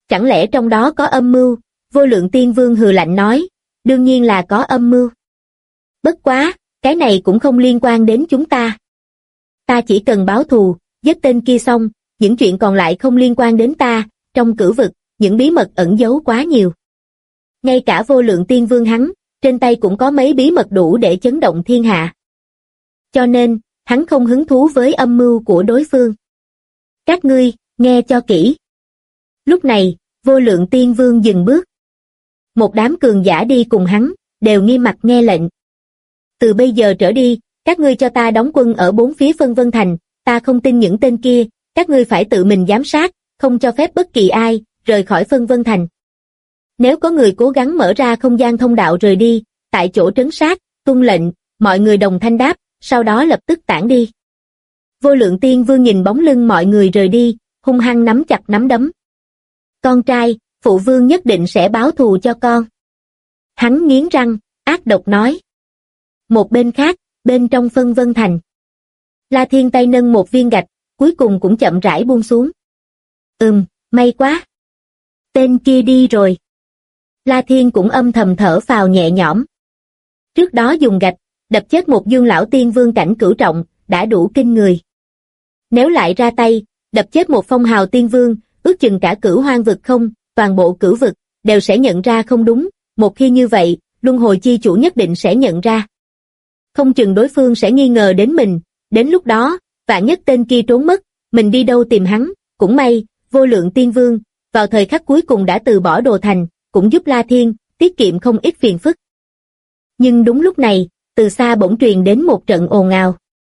Chẳng lẽ trong đó có âm mưu? Vô Lượng Tiên Vương hừ lạnh nói, đương nhiên là có âm mưu. Bất quá, cái này cũng không liên quan đến chúng ta. Ta chỉ cần báo thù, giết tên kia xong, những chuyện còn lại không liên quan đến ta, trong cửu vực, những bí mật ẩn giấu quá nhiều. Ngay cả Vô Lượng Tiên Vương hắn, trên tay cũng có mấy bí mật đủ để chấn động thiên hạ. Cho nên, hắn không hứng thú với âm mưu của đối phương. Các ngươi, nghe cho kỹ. Lúc này, Vô Lượng Tiên Vương dừng bước. Một đám cường giả đi cùng hắn, đều nghiêm mặt nghe lệnh. Từ bây giờ trở đi, các ngươi cho ta đóng quân ở bốn phía Phân Vân Thành, ta không tin những tên kia, các ngươi phải tự mình giám sát, không cho phép bất kỳ ai rời khỏi Phân Vân Thành. Nếu có người cố gắng mở ra không gian thông đạo rời đi, tại chỗ trấn sát, tuân lệnh, mọi người đồng thanh đáp, sau đó lập tức tản đi. Vô Lượng Tiên Vương nhìn bóng lưng mọi người rời đi, hung hăng nắm chặt nắm đấm. Con trai, phụ vương nhất định sẽ báo thù cho con. Hắn nghiến răng, ác độc nói. Một bên khác, bên trong Phân Vân Thành. La Thiên tay nâng một viên gạch, cuối cùng cũng chậm rãi buông xuống. May quá. Tên kia đi rồi. La Thiên cũng âm thầm thở phào nhẹ nhõm. Trước đó dùng gạch, đập chết một Dương lão tiên vương cảnh cửu trọng, đã đủ kinh người. Nếu lại ra tay, đập chết một phong hào tiên vương, ước chừng cả cửu hoang vực không, toàn bộ cửu vực, đều sẽ nhận ra không đúng, một khi như vậy, luân hồi chi chủ nhất định sẽ nhận ra. Không chừng đối phương sẽ nghi ngờ đến mình, đến lúc đó, vạn nhất tên kia trốn mất, mình đi đâu tìm hắn, cũng may, Vô Lượng Tiên Vương, vào thời khắc cuối cùng đã từ bỏ đồ thành, cũng giúp La Thiên, tiết kiệm không ít phiền phức. Nhưng đúng lúc này, từ xa bỗng truyền đến một trận ồn ào.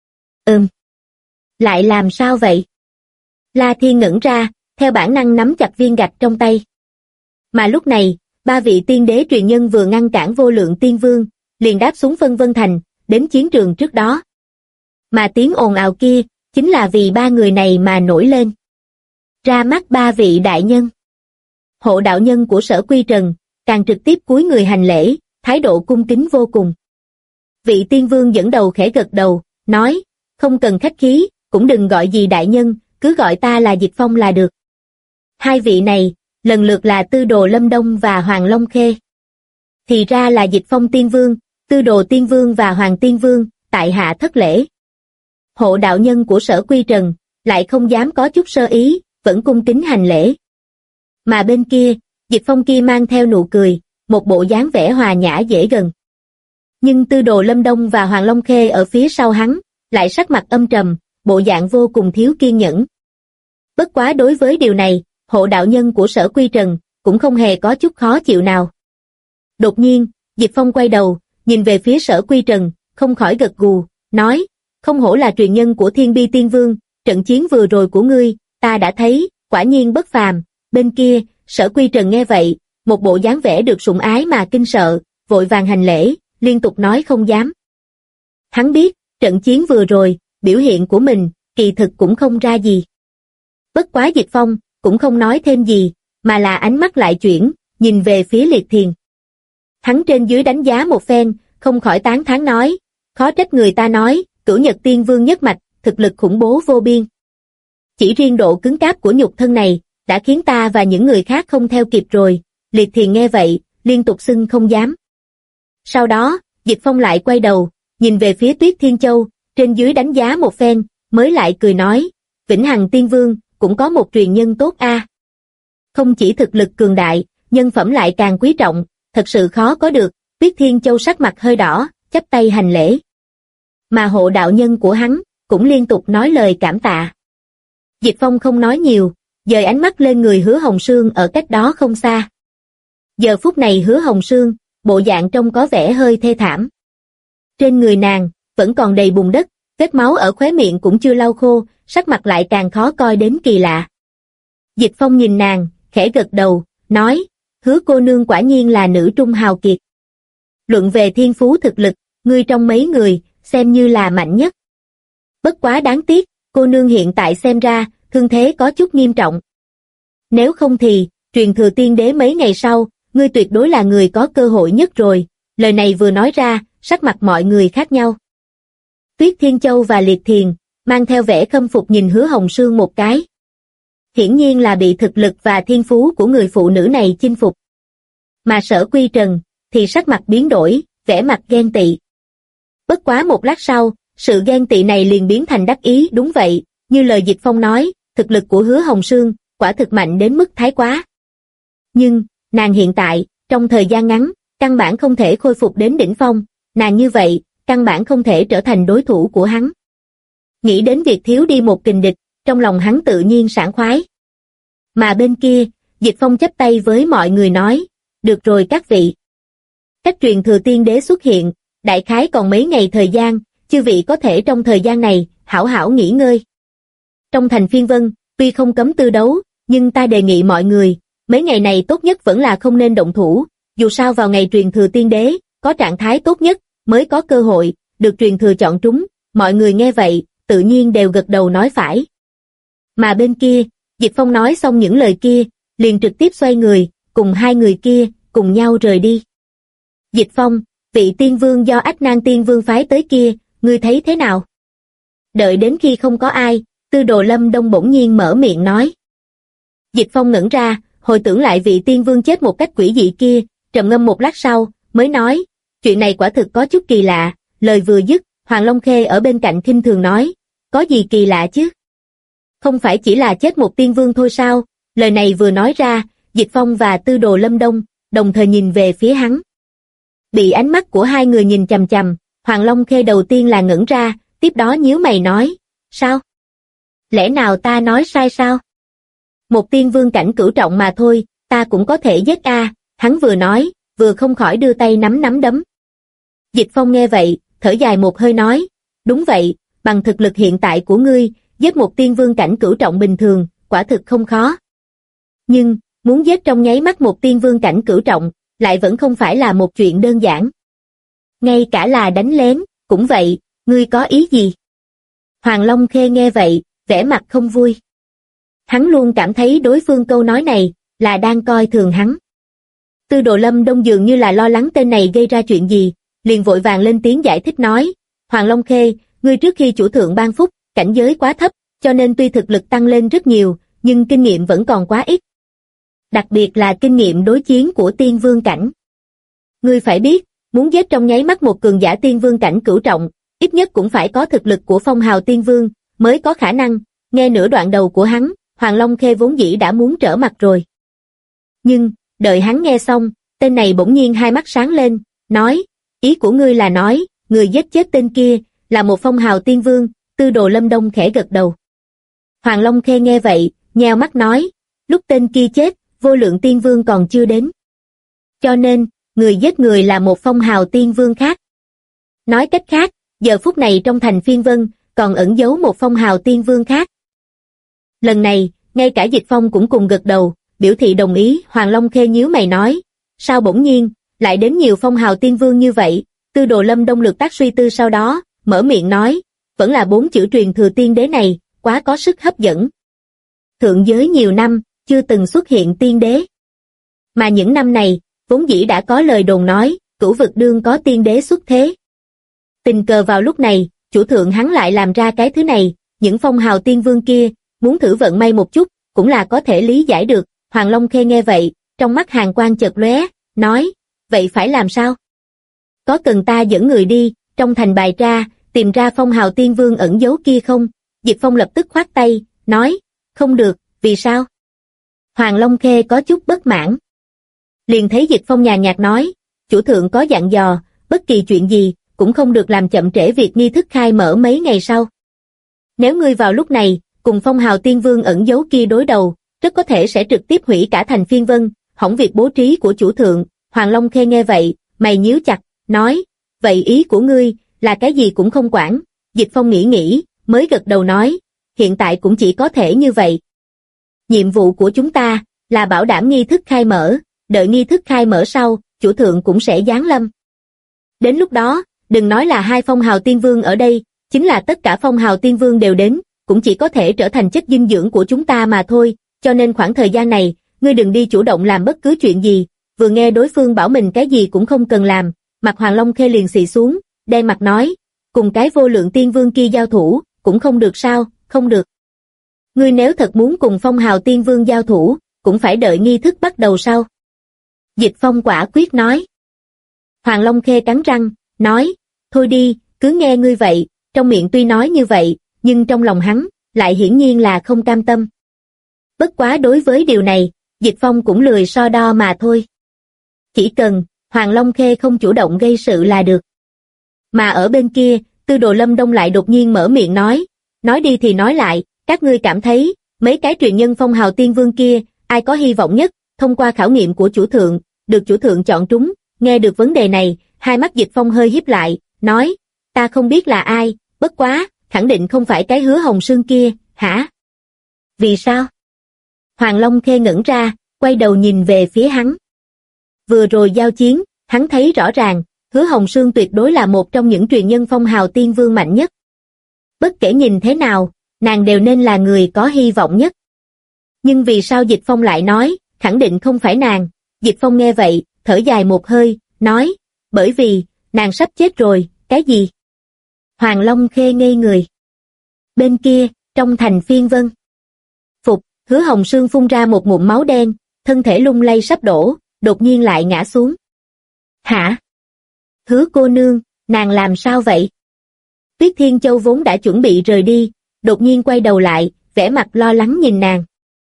Lại làm sao vậy? La Thiên ngẩn ra, theo bản năng nắm chặt viên gạch trong tay. Mà lúc này, ba vị tiên đế truyền nhân vừa ngăn cản Vô Lượng Tiên Vương, liền đáp xuống Phân Vân Thành, đến chiến trường trước đó. Mà tiếng ồn ào kia, chính là vì ba người này mà nổi lên. Ra mắt ba vị đại nhân. Hộ đạo nhân của Sở Quy Trần, càng trực tiếp cúi người hành lễ, thái độ cung kính vô cùng. Vị tiên vương dẫn đầu khẽ gật đầu, nói, không cần khách khí, cũng đừng gọi gì đại nhân, cứ gọi ta là Dịch Phong là được. Hai vị này, lần lượt là Tư Đồ Lâm Đông và Hoàng Long Khê. Thì ra là Dịch Phong Tiên Vương, Tư Đồ Tiên Vương và Hoàng Tiên Vương, tại hạ thất lễ. Hộ đạo nhân của Sở Quy Trần, lại không dám có chút sơ ý, vẫn cung kính hành lễ. Mà bên kia, Dịch Phong kia mang theo nụ cười, một bộ dáng vẻ hòa nhã dễ gần. Nhưng Tư Đồ Lâm Đông và Hoàng Long Khê ở phía sau hắn, lại sắc mặt âm trầm, bộ dạng vô cùng thiếu kiên nhẫn. Bất quá đối với điều này, hộ đạo nhân của Sở Quy Trần, cũng không hề có chút khó chịu nào. Đột nhiên, Dịch Phong quay đầu, nhìn về phía Sở Quy Trần, không khỏi gật gù, nói, không hổ là truyền nhân của Thiên Bi Tiên Vương, trận chiến vừa rồi của ngươi, ta đã thấy, quả nhiên bất phàm. Bên kia, Sở Quy Trần nghe vậy, một bộ dáng vẻ được sủng ái mà kinh sợ, vội vàng hành lễ, liên tục nói không dám. Hắn biết, trận chiến vừa rồi, biểu hiện của mình, kỳ thực cũng không ra gì. Bất quá Dịch Phong, cũng không nói thêm gì, mà là ánh mắt lại chuyển, nhìn về phía Liệt Thiền. Hắn trên dưới đánh giá một phen, không khỏi tán thán nói, khó trách người ta nói, Cửu Nhật Tiên Vương nhất mạch, thực lực khủng bố vô biên. Chỉ riêng độ cứng cáp của nhục thân này, đã khiến ta và những người khác không theo kịp rồi. Liệt Thiền nghe vậy, liên tục xưng không dám. Sau đó, Dịch Phong lại quay đầu, nhìn về phía Tuyết Thiên Châu, trên dưới đánh giá một phen, mới lại cười nói, Vĩnh Hằng Tiên Vương, cũng có một truyền nhân tốt a. Không chỉ thực lực cường đại, nhân phẩm lại càng quý trọng, thật sự khó có được. Tuyết Thiên Châu sắc mặt hơi đỏ, chắp tay hành lễ. Mà hộ đạo nhân của hắn, cũng liên tục nói lời cảm tạ. Dịch Phong không nói nhiều, dời ánh mắt lên người Hứa Hồng Sương ở cách đó không xa. Giờ phút này Hứa Hồng Sương, bộ dạng trông có vẻ hơi thê thảm. Trên người nàng, vẫn còn đầy bùn đất, vết máu ở khóe miệng cũng chưa lau khô, sắc mặt lại càng khó coi đến kỳ lạ. Dịch Phong nhìn nàng, khẽ gật đầu, nói, Hứa cô nương quả nhiên là nữ trung hào kiệt. Luận về thiên phú thực lực, ngươi trong mấy người, xem như là mạnh nhất. Bất quá đáng tiếc, cô nương hiện tại xem ra, thương thế có chút nghiêm trọng. Nếu không thì, truyền thừa tiên đế mấy ngày sau, ngươi tuyệt đối là người có cơ hội nhất rồi. Lời này vừa nói ra, sắc mặt mọi người khác nhau. Tuyết Thiên Châu và Liệt Thiền, mang theo vẻ khâm phục nhìn Hứa Hồng Sương một cái. Hiển nhiên là bị thực lực và thiên phú của người phụ nữ này chinh phục. Mà Sở Quy Trần, thì sắc mặt biến đổi, vẻ mặt ghen tị. Bất quá một lát sau, sự ghen tị này liền biến thành đắc ý. Đúng vậy, như lời Dịch Phong nói, thực lực của Hứa Hồng Sương, quả thực mạnh đến mức thái quá. Nhưng, nàng hiện tại, trong thời gian ngắn, căn bản không thể khôi phục đến đỉnh phong, nàng như vậy, căn bản không thể trở thành đối thủ của hắn. Nghĩ đến việc thiếu đi một kình địch, trong lòng hắn tự nhiên sảng khoái. Mà bên kia, Dịch Phong chắp tay với mọi người nói, được rồi các vị. Cách truyền thừa tiên đế xuất hiện, đại khái còn mấy ngày thời gian, chư vị có thể trong thời gian này, hảo hảo nghỉ ngơi. Trong thành Phiên Vân, tuy không cấm tư đấu, nhưng ta đề nghị mọi người, mấy ngày này tốt nhất vẫn là không nên động thủ, dù sao vào ngày truyền thừa tiên đế, có trạng thái tốt nhất, mới có cơ hội, được truyền thừa chọn trúng. Mọi người nghe vậy, tự nhiên đều gật đầu nói phải. Mà bên kia, Dịch Phong nói xong những lời kia, liền trực tiếp xoay người, cùng hai người kia, cùng nhau rời đi. Dịch Phong, vị tiên vương do Ách Nan tiên vương phái tới kia, ngươi thấy thế nào? Đợi đến khi không có ai, Tư Đồ Lâm Đông bỗng nhiên mở miệng nói. Dịch Phong ngẩn ra, hồi tưởng lại vị tiên vương chết một cách quỷ dị kia, trầm ngâm một lát sau, mới nói, chuyện này quả thực có chút kỳ lạ. Lời vừa dứt, Hoàng Long Khê ở bên cạnh khinh thường nói, có gì kỳ lạ chứ? Không phải chỉ là chết một tiên vương thôi sao? Lời này vừa nói ra, Dịch Phong và Tư Đồ Lâm Đông, đồng thời nhìn về phía hắn. Bị ánh mắt của hai người nhìn chằm chằm, Hoàng Long Khê đầu tiên là ngẩn ra, tiếp đó nhíu mày nói, sao? Lẽ nào ta nói sai sao? Một tiên vương cảnh cửu trọng mà thôi, ta cũng có thể giết a. Hắn vừa nói, vừa không khỏi đưa tay nắm nắm đấm. Dịch Phong nghe vậy, thở dài một hơi nói, đúng vậy, bằng thực lực hiện tại của ngươi, giết một tiên vương cảnh cửu trọng bình thường, quả thực không khó. Nhưng, muốn giết trong nháy mắt một tiên vương cảnh cửu trọng, lại vẫn không phải là một chuyện đơn giản. Ngay cả là đánh lén, cũng vậy, ngươi có ý gì? Hoàng Long Khê nghe vậy, vẻ mặt không vui. Hắn luôn cảm thấy đối phương câu nói này, là đang coi thường hắn. Tư Đồ Lâm Đông dường như là lo lắng tên này gây ra chuyện gì, liền vội vàng lên tiếng giải thích nói, Hoàng Long Khê, ngươi trước khi chủ thượng ban phúc, cảnh giới quá thấp, cho nên tuy thực lực tăng lên rất nhiều, nhưng kinh nghiệm vẫn còn quá ít. Đặc biệt là kinh nghiệm đối chiến của tiên vương cảnh. Ngươi phải biết, muốn giết trong nháy mắt một cường giả tiên vương cảnh cửu trọng, ít nhất cũng phải có thực lực của phong hào tiên vương, mới có khả năng. Nghe nửa đoạn đầu của hắn, Hoàng Long Khê vốn dĩ đã muốn trở mặt rồi. Nhưng, đợi hắn nghe xong, tên này bỗng nhiên hai mắt sáng lên, nói, ý của ngươi là nói, người giết chết tên kia, là một phong hào tiên vương. Tư Đồ Lâm Đông khẽ gật đầu. Hoàng Long Khê nghe vậy, nheo mắt nói, lúc tên kia chết, vô lượng tiên vương còn chưa đến. Cho nên, người giết người là một phong hào tiên vương khác. Nói cách khác, giờ phút này trong thành Phiên Vân, còn ẩn giấu một phong hào tiên vương khác. Lần này, ngay cả Dịch Phong cũng cùng gật đầu, biểu thị đồng ý. Hoàng Long Khê nhíu mày nói, sao bỗng nhiên, lại đến nhiều phong hào tiên vương như vậy? Tư Đồ Lâm Đông lược tác suy tư sau đó, mở miệng nói, vẫn là 4 chữ truyền thừa tiên đế này, quá có sức hấp dẫn. Thượng giới nhiều năm, chưa từng xuất hiện tiên đế. Mà những năm này, vốn dĩ đã có lời đồn nói, cửu vực đương có tiên đế xuất thế. Tình cờ vào lúc này, chủ thượng hắn lại làm ra cái thứ này, những phong hào tiên vương kia, muốn thử vận may một chút, cũng là có thể lý giải được. Hoàng Long Khê nghe vậy, trong mắt hàn quang chợt lóe, nói, vậy phải làm sao? Có cần ta dẫn người đi, trong thành bài tra, tìm ra phong hào tiên vương ẩn giấu kia không? Dịch Phong lập tức khoát tay, nói, không được, vì sao? Hoàng Long Khê có chút bất mãn. Liền thấy Dịch Phong nhàn nhạt nói, chủ thượng có dặn dò, bất kỳ chuyện gì, cũng không được làm chậm trễ việc nghi thức khai mở mấy ngày sau. Nếu ngươi vào lúc này, cùng phong hào tiên vương ẩn giấu kia đối đầu, rất có thể sẽ trực tiếp hủy cả thành Phiên Vân, hỏng việc bố trí của chủ thượng. Hoàng Long Khê nghe vậy, mày nhíu chặt, nói, vậy ý của ngươi, là cái gì cũng không quản. Dịch Phong nghĩ, mới gật đầu nói, hiện tại cũng chỉ có thể như vậy. Nhiệm vụ của chúng ta, là bảo đảm nghi thức khai mở, đợi nghi thức khai mở sau, chủ thượng cũng sẽ giáng lâm. Đến lúc đó, đừng nói là 2 phong hào tiên vương ở đây, chính là tất cả phong hào tiên vương đều đến, cũng chỉ có thể trở thành chất dinh dưỡng của chúng ta mà thôi, cho nên khoảng thời gian này, ngươi đừng đi chủ động làm bất cứ chuyện gì. Vừa nghe đối phương bảo mình cái gì cũng không cần làm, mặt Hoàng Long Khê liền xị xuống, đen mặt nói, cùng cái vô lượng tiên vương kia giao thủ, cũng không được sao? Không được. Ngươi nếu thật muốn cùng Phong Hào Tiên Vương giao thủ, cũng phải đợi nghi thức bắt đầu sau. Dịch Phong quả quyết nói. Hoàng Long Khê cắn răng, nói, thôi đi, cứ nghe ngươi vậy, trong miệng tuy nói như vậy, nhưng trong lòng hắn, lại hiển nhiên là không cam tâm. Bất quá đối với điều này, Dịch Phong cũng lười so đo mà thôi. Chỉ cần, Hoàng Long Khê không chủ động gây sự là được. Mà ở bên kia, Tư Đồ Lâm Đông lại đột nhiên mở miệng nói đi thì nói lại, các ngươi cảm thấy, mấy cái truyền nhân Phong Hào Tiên Vương kia, ai có hy vọng nhất, thông qua khảo nghiệm của chủ thượng, được chủ thượng chọn trúng. Nghe được vấn đề này, hai mắt Dịch Phong hơi híp lại, nói, ta không biết là ai, bất quá, khẳng định không phải cái Hứa Hồng Sương kia, hả? Vì sao? Hoàng Long Khê ngẩn ra, quay đầu nhìn về phía hắn. Vừa rồi giao chiến, hắn thấy rõ ràng, Hứa Hồng Sương tuyệt đối là một trong những truyền nhân Phong Hào Tiên Vương mạnh nhất. Bất kể nhìn thế nào, nàng đều nên là người có hy vọng nhất. Nhưng vì sao Dịch Phong lại nói, khẳng định không phải nàng? Dịch Phong nghe vậy, thở dài một hơi, nói, bởi vì, nàng sắp chết rồi, cái gì? Hoàng Long Khê ngây người. Bên kia, trong thành Phiên Vân. Phục, Hứa Hồng Sương phun ra một ngụm máu đen, thân thể lung lay sắp đổ, đột nhiên lại ngã xuống. Hả? Hứa cô nương, nàng làm sao vậy? Tuyết Thiên Châu vốn đã chuẩn bị rời đi, đột nhiên quay đầu lại, vẻ mặt lo lắng nhìn nàng.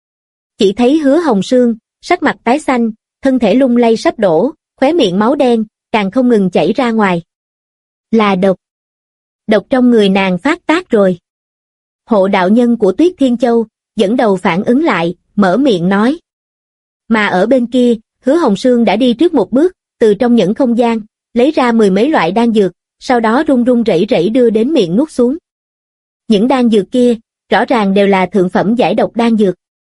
Chỉ thấy Hứa Hồng Sương, sắc mặt tái xanh, thân thể lung lay sắp đổ, khóe miệng máu đen, càng không ngừng chảy ra ngoài. Là độc. Độc trong người nàng phát tác rồi. Hộ đạo nhân của Tuyết Thiên Châu, dẫn đầu phản ứng lại, mở miệng nói. Mà ở bên kia, Hứa Hồng Sương đã đi trước một bước, từ trong những không gian, lấy ra 10 mấy loại đan dược, sau đó run run rẩy rẩy đưa đến miệng nuốt xuống. Những đan dược kia, rõ ràng đều là thượng phẩm giải độc đan dược.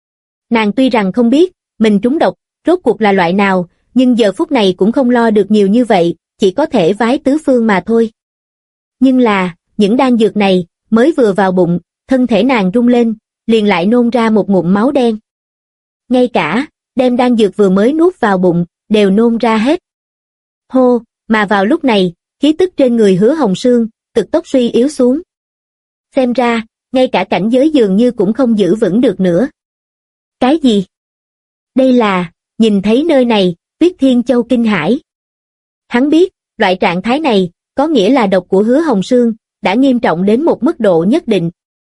Nàng tuy rằng không biết, mình trúng độc, rốt cuộc là loại nào, nhưng giờ phút này cũng không lo được nhiều như vậy, chỉ có thể vái tứ phương mà thôi. Nhưng là, những đan dược này, mới vừa vào bụng, thân thể nàng rung lên, liền lại nôn ra một ngụm máu đen. Ngay cả, đem đan dược vừa mới nuốt vào bụng, đều nôn ra hết. Hô, mà vào lúc này, khí tức trên người Hứa Hồng Sương, cực tốc suy yếu xuống. Xem ra, ngay cả cảnh giới dường như cũng không giữ vững được nữa. Cái gì? Đây là, nhìn thấy nơi này, Tuyết Thiên Châu kinh hãi. Hắn biết, loại trạng thái này, có nghĩa là độc của Hứa Hồng Sương, đã nghiêm trọng đến một mức độ nhất định.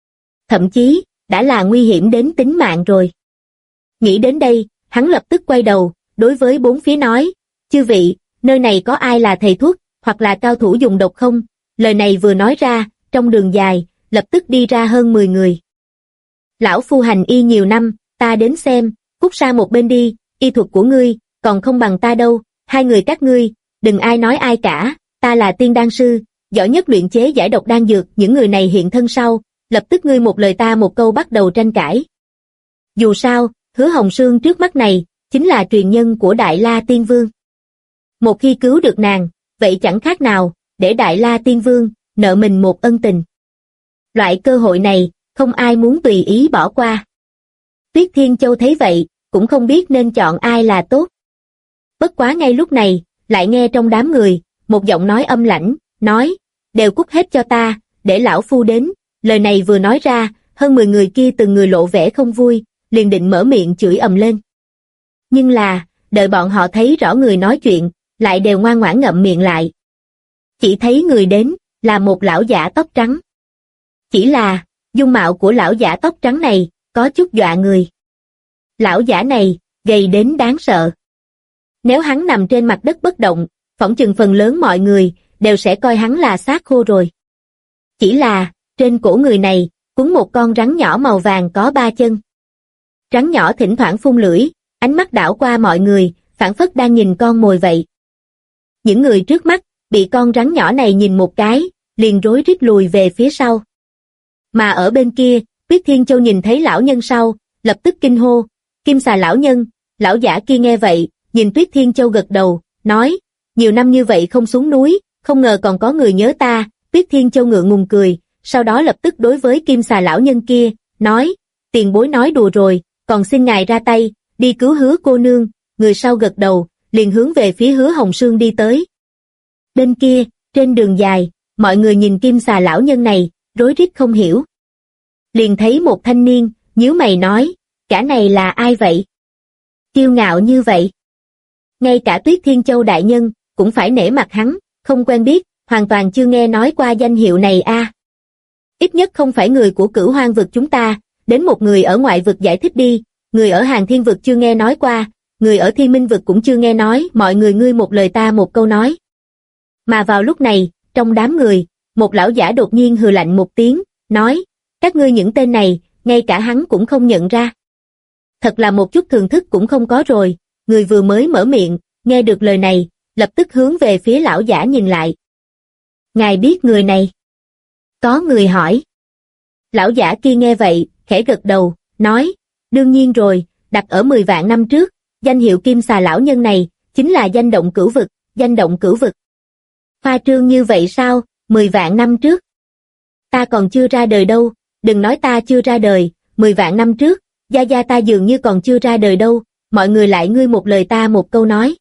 Thậm chí, đã là nguy hiểm đến tính mạng rồi. Nghĩ đến đây, hắn lập tức quay đầu, đối với bốn phía nói, chư vị, nơi này có ai là thầy thuốc, hoặc là cao thủ dùng độc không? Lời này vừa nói ra, trong đường dài, lập tức đi ra hơn 10 người. Lão phu hành y nhiều năm, ta đến xem, cút sang một bên đi, y thuật của ngươi, còn không bằng ta đâu, hai người các ngươi, đừng ai nói ai cả, ta là tiên đan sư, giỏi nhất luyện chế giải độc đan dược, những người này hiện thân sau, lập tức ngươi một lời ta một câu bắt đầu tranh cãi. Dù sao, Hứa Hồng Sương trước mắt này, chính là truyền nhân của Đại La Tiên Vương. Một khi cứu được nàng, vậy chẳng khác nào, để Đại La Tiên Vương, nợ mình một ân tình. Loại cơ hội này, không ai muốn tùy ý bỏ qua. Tuyết Thiên Châu thấy vậy, cũng không biết nên chọn ai là tốt. Bất quá ngay lúc này, lại nghe trong đám người, một giọng nói âm lãnh, nói, đều cút hết cho ta, để lão phu đến. Lời này vừa nói ra, hơn 10 người kia từng người lộ vẻ không vui, liền định mở miệng chửi ầm lên. Nhưng là, đợi bọn họ thấy rõ người nói chuyện, lại đều ngoan ngoãn ngậm miệng lại. Chỉ thấy người đến, là một lão giả tóc trắng. Chỉ là, dung mạo của lão giả tóc trắng này, có chút dọa người. Lão giả này, gầy đến đáng sợ. Nếu hắn nằm trên mặt đất bất động, phỏng chừng phần lớn mọi người, đều sẽ coi hắn là xác khô rồi. Chỉ là, trên cổ người này, quấn một con rắn nhỏ màu vàng có 3 chân. Rắn nhỏ thỉnh thoảng phun lưỡi, ánh mắt đảo qua mọi người, phảng phất đang nhìn con mồi vậy. Những người trước mắt, bị con rắn nhỏ này nhìn một cái, liền rối rít lùi về phía sau. Mà ở bên kia, Tuyết Thiên Châu nhìn thấy lão nhân sau, lập tức kinh hô, Kim Xà lão nhân. Lão giả kia nghe vậy, nhìn Tuyết Thiên Châu gật đầu, nói, nhiều năm như vậy không xuống núi, không ngờ còn có người nhớ ta. Tuyết Thiên Châu ngượng ngùng cười, sau đó lập tức đối với Kim Xà lão nhân kia, nói, tiền bối nói đùa rồi, còn xin ngài ra tay, đi cứu Hứa cô nương. Người sau gật đầu, liền hướng về phía Hứa Hồng Sương đi tới. Bên kia, trên đường dài, mọi người nhìn Kim Xà lão nhân này, rối rít không hiểu. Liền thấy một thanh niên, nhíu mày nói, gã này là ai vậy? Kiêu ngạo như vậy. Ngay cả Tuyết Thiên Châu đại nhân cũng phải nể mặt hắn, không quen biết, hoàn toàn chưa nghe nói qua danh hiệu này a. Ít nhất không phải người của Cửu Hoang vực chúng ta, đến một người ở ngoại vực giải thích đi, người ở Hàn Thiên vực chưa nghe nói qua, người ở Thiên Minh vực cũng chưa nghe nói, mọi người ngươi một lời ta một câu nói. Mà vào lúc này, trong đám người, một lão giả đột nhiên hừ lạnh một tiếng, nói, các ngươi những tên này, ngay cả hắn cũng không nhận ra. Thật là một chút thường thức cũng không có rồi, người vừa mới mở miệng, nghe được lời này, lập tức hướng về phía lão giả nhìn lại. Ngài biết người này? Có người hỏi. Lão giả kia nghe vậy, khẽ gật đầu, nói, đương nhiên rồi, đặt ở 10 vạn năm trước, danh hiệu Kim Xà lão nhân này, chính là danh động cửu vực, danh động cửu vực. Khoa trương như vậy sao, 10 vạn năm trước? Ta còn chưa ra đời đâu, đừng nói ta chưa ra đời, 10 vạn năm trước, gia gia ta dường như còn chưa ra đời đâu, mọi người lại ngươi một lời ta một câu nói.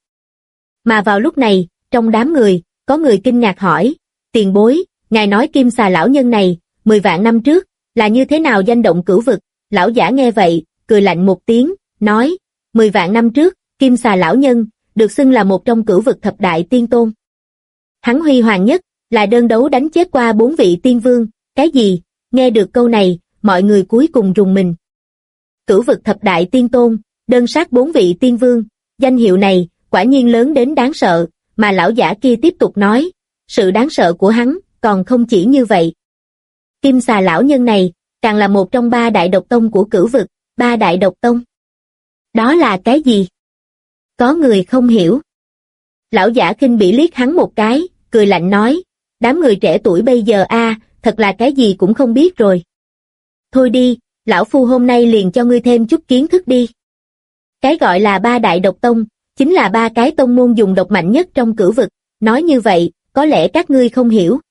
Mà vào lúc này, trong đám người, có người kinh ngạc hỏi, tiền bối, ngài nói Kim Xà lão nhân này, 10 vạn năm trước, là như thế nào danh động cửu vực? Lão giả nghe vậy, cười lạnh một tiếng, nói, 10 vạn năm trước, Kim Xà lão nhân, được xưng là một trong cửu vực thập đại tiên tôn. Hắn huy hoàng nhất, là đơn đấu đánh chết qua 4 vị tiên vương, cái gì? Nghe được câu này, mọi người cuối cùng rùng mình. Cửu vực thập đại tiên tôn, đơn sát 4 vị tiên vương, danh hiệu này, quả nhiên lớn đến đáng sợ, mà lão giả kia tiếp tục nói, sự đáng sợ của hắn, còn không chỉ như vậy. Kim Xà lão nhân này, càng là một trong 3 đại độc tông của cửu vực, 3 đại độc tông. Đó là cái gì? Có người không hiểu. Lão giả khinh bỉ liếc hắn một cái, cười lạnh nói, đám người trẻ tuổi bây giờ thật là cái gì cũng không biết rồi. Thôi đi, lão phu hôm nay liền cho ngươi thêm chút kiến thức đi. Cái gọi là 3 đại độc tông, chính là 3 cái tông môn dùng độc mạnh nhất trong cửu vực, nói như vậy, có lẽ các ngươi không hiểu.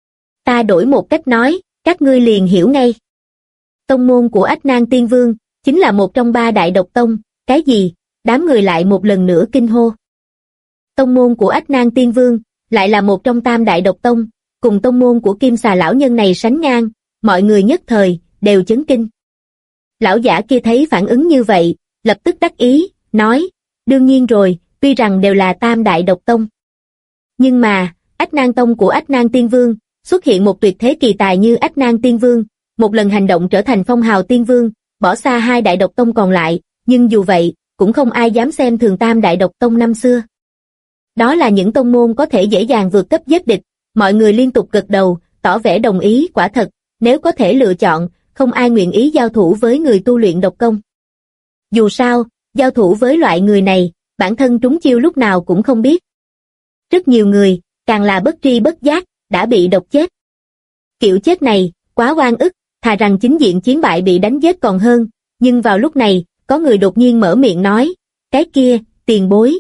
Ta đổi một cách nói, các ngươi liền hiểu ngay. Tông môn của Ách Nan Tiên Vương, chính là một trong 3 đại độc tông, cái gì? Đám người lại một lần nữa kinh hô. Tông môn của Ách Nan Tiên Vương, lại là một trong 3 đại độc tông, cùng tông môn của Kim Xà lão nhân này sánh ngang, mọi người nhất thời, đều chấn kinh. Lão giả kia thấy phản ứng như vậy, lập tức đắc ý, nói, đương nhiên rồi, tuy rằng đều là 3 đại độc tông. Nhưng mà, Ách Nan Tông của Ách Nan Tiên Vương, xuất hiện một tuyệt thế kỳ tài như Ách Nan Tiên Vương, một lần hành động trở thành phong hào tiên vương, bỏ xa 2 đại độc tông còn lại, nhưng dù vậy, cũng không ai dám xem thường 3 đại độc tông năm xưa. Đó là những tông môn có thể dễ dàng vượt cấp giết địch, mọi người liên tục gật đầu, tỏ vẻ đồng ý, quả thật, nếu có thể lựa chọn, không ai nguyện ý giao thủ với người tu luyện độc công. Dù sao, giao thủ với loại người này, bản thân trúng chiêu lúc nào cũng không biết. Rất nhiều người, càng là bất tri bất giác, đã bị độc chết. Kiểu chết này, quá oan ức, thà rằng chính diện chiến bại bị đánh giết còn hơn, nhưng vào lúc này, có người đột nhiên mở miệng nói, cái kia, tiền bối,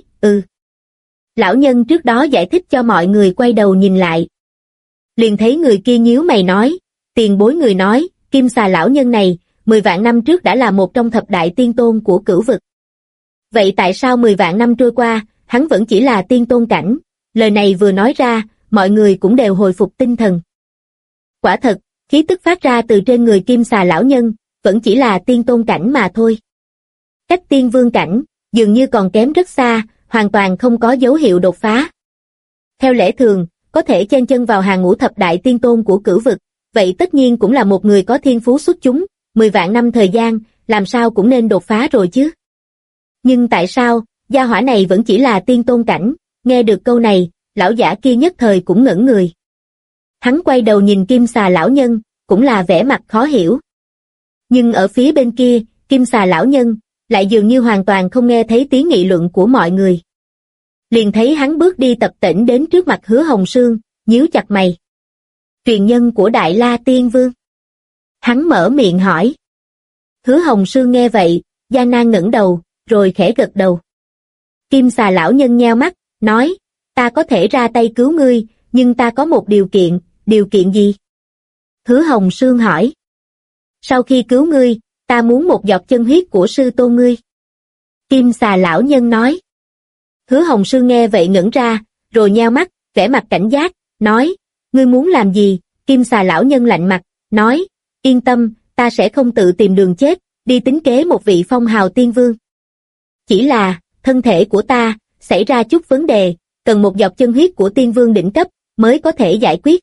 Lão nhân trước đó giải thích cho mọi người quay đầu nhìn lại. Liền thấy người kia nhíu mày nói, tiền bối người nói, Kim Xà lão nhân này, 10 vạn năm trước đã là một trong thập đại tiên tôn của cửu vực. Vậy tại sao 10 vạn năm trôi qua, hắn vẫn chỉ là tiên tôn cảnh? Lời này vừa nói ra, mọi người cũng đều hồi phục tinh thần. Quả thật, khí tức phát ra từ trên người Kim Xà lão nhân, vẫn chỉ là tiên tôn cảnh mà thôi. Cách tiên vương cảnh, dường như còn kém rất xa, hoàn toàn không có dấu hiệu đột phá. Theo lẽ thường, có thể chen chân vào hàng ngũ thập đại tiên tôn của cửu vực, vậy tất nhiên cũng là một người có thiên phú xuất chúng, 10 vạn năm thời gian, làm sao cũng nên đột phá rồi chứ. Nhưng tại sao, gia hỏa này vẫn chỉ là tiên tôn cảnh? Nghe được câu này, lão giả kia nhất thời cũng ngẩn người. Hắn quay đầu nhìn Kim Xà lão nhân, cũng là vẻ mặt khó hiểu. Nhưng ở phía bên kia, Kim Xà lão nhân, lại dường như hoàn toàn không nghe thấy tiếng nghị luận của mọi người. Liền thấy hắn bước đi tập tễnh đến trước mặt Hứa Hồng Sương, nhíu chặt mày. Truyền nhân của Đại La Tiên Vương. Hắn mở miệng hỏi. Hứa Hồng Sương nghe vậy, gian nan ngẩng đầu, rồi khẽ gật đầu. Kim Xà lão nhân nheo mắt, nói, ta có thể ra tay cứu ngươi, nhưng ta có một điều kiện gì? Hứa Hồng Sương hỏi. Sau khi cứu ngươi, ta muốn một giọt chân huyết của sư tôn ngươi. Kim Xà lão nhân nói. Hứa Hồng Sương nghe vậy ngẩn ra, rồi nheo mắt, vẻ mặt cảnh giác, nói, ngươi muốn làm gì? Kim Xà lão nhân lạnh mặt, nói, yên tâm, ta sẽ không tự tìm đường chết, đi tính kế một vị phong hào tiên vương. Chỉ là, thân thể của ta, xảy ra chút vấn đề, cần một giọt chân huyết của tiên vương đỉnh cấp, mới có thể giải quyết.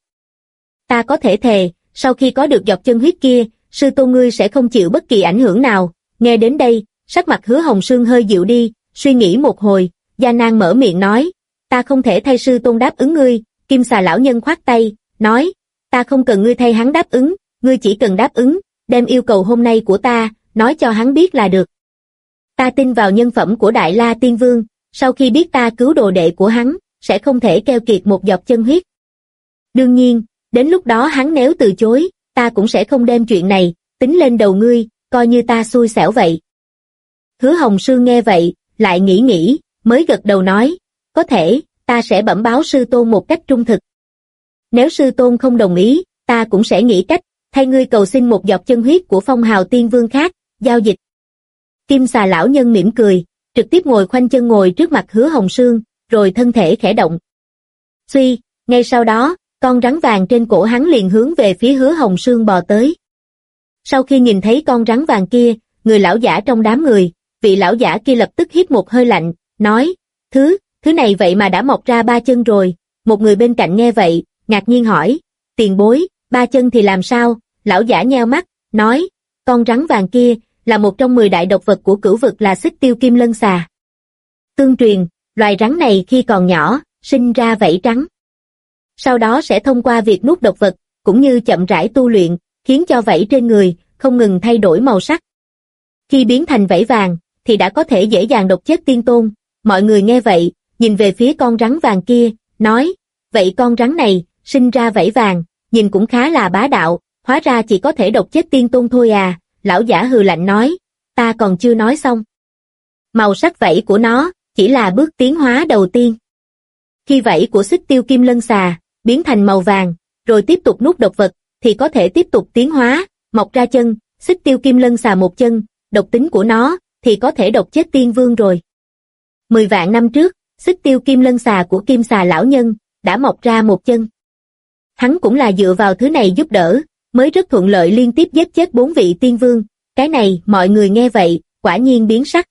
Ta có thể thề, sau khi có được giọt chân huyết kia, sư tôn ngươi sẽ không chịu bất kỳ ảnh hưởng nào. Nghe đến đây, sắc mặt Hứa Hồng Sương hơi dịu đi, suy nghĩ một hồi, gian nan mở miệng nói, ta không thể thay sư tôn đáp ứng ngươi. Kim xà lão nhân khoát tay, nói, ta không cần ngươi thay hắn đáp ứng, ngươi chỉ cần đáp ứng, đem yêu cầu hôm nay của ta, nói cho hắn biết là được. Ta tin vào nhân phẩm của Đại La Tiên Vương, sau khi biết ta cứu đồ đệ của hắn, sẽ không thể keo kiệt một giọt chân huyết. Đương nhiên, đến lúc đó hắn nếu từ chối, ta cũng sẽ không đem chuyện này, tính lên đầu ngươi, coi như ta xui xẻo vậy. Hứa Hồng Sương nghe vậy, lại nghĩ, mới gật đầu nói, có thể, ta sẽ bẩm báo sư tôn một cách trung thực. Nếu sư tôn không đồng ý, ta cũng sẽ nghĩ cách, thay ngươi cầu xin một giọt chân huyết của phong hào tiên vương khác, giao dịch. Kim xà lão nhân mỉm cười, trực tiếp ngồi khoanh chân ngồi trước mặt Hứa Hồng Sương, rồi thân thể khẽ động. Suy, ngay sau đó, con rắn vàng trên cổ hắn liền hướng về phía Hứa Hồng Sương bò tới. Sau khi nhìn thấy con rắn vàng kia, người lão giả trong đám người, vị lão giả kia lập tức hít một hơi lạnh, nói, thứ này vậy mà đã mọc ra 3 chân rồi. Một người bên cạnh nghe vậy, ngạc nhiên hỏi, tiền bối, 3 chân thì làm sao? Lão giả nheo mắt, nói, con rắn vàng kia, là một trong 10 đại độc vật của cửu vực là Xích Tiêu Kim Lân Xà. Tương truyền, loài rắn này khi còn nhỏ, sinh ra vảy trắng. Sau đó sẽ thông qua việc nuốt độc vật, cũng như chậm rãi tu luyện, khiến cho vảy trên người, không ngừng thay đổi màu sắc. Khi biến thành vảy vàng, thì đã có thể dễ dàng độc chết tiên tôn. Mọi người nghe vậy, nhìn về phía con rắn vàng kia, nói, vậy con rắn này, sinh ra vảy vàng, nhìn cũng khá là bá đạo, hóa ra chỉ có thể độc chết tiên tôn thôi à. Lão giả hừ lạnh nói, ta còn chưa nói xong. Màu sắc vảy của nó, chỉ là bước tiến hóa đầu tiên. Khi vảy của Xích Tiêu Kim Lân Xà, biến thành màu vàng, rồi tiếp tục nuốt độc vật, thì có thể tiếp tục tiến hóa, mọc ra chân. Xích Tiêu Kim Lân Xà một chân, độc tính của nó, thì có thể độc chết tiên vương rồi. 10 vạn năm trước, Xích Tiêu Kim Lân Xà của Kim xà lão nhân, đã mọc ra một chân. Hắn cũng là dựa vào thứ này giúp đỡ, mới rất thuận lợi liên tiếp giết chết 4 vị tiên vương. Cái này, mọi người nghe vậy, quả nhiên biến sắc.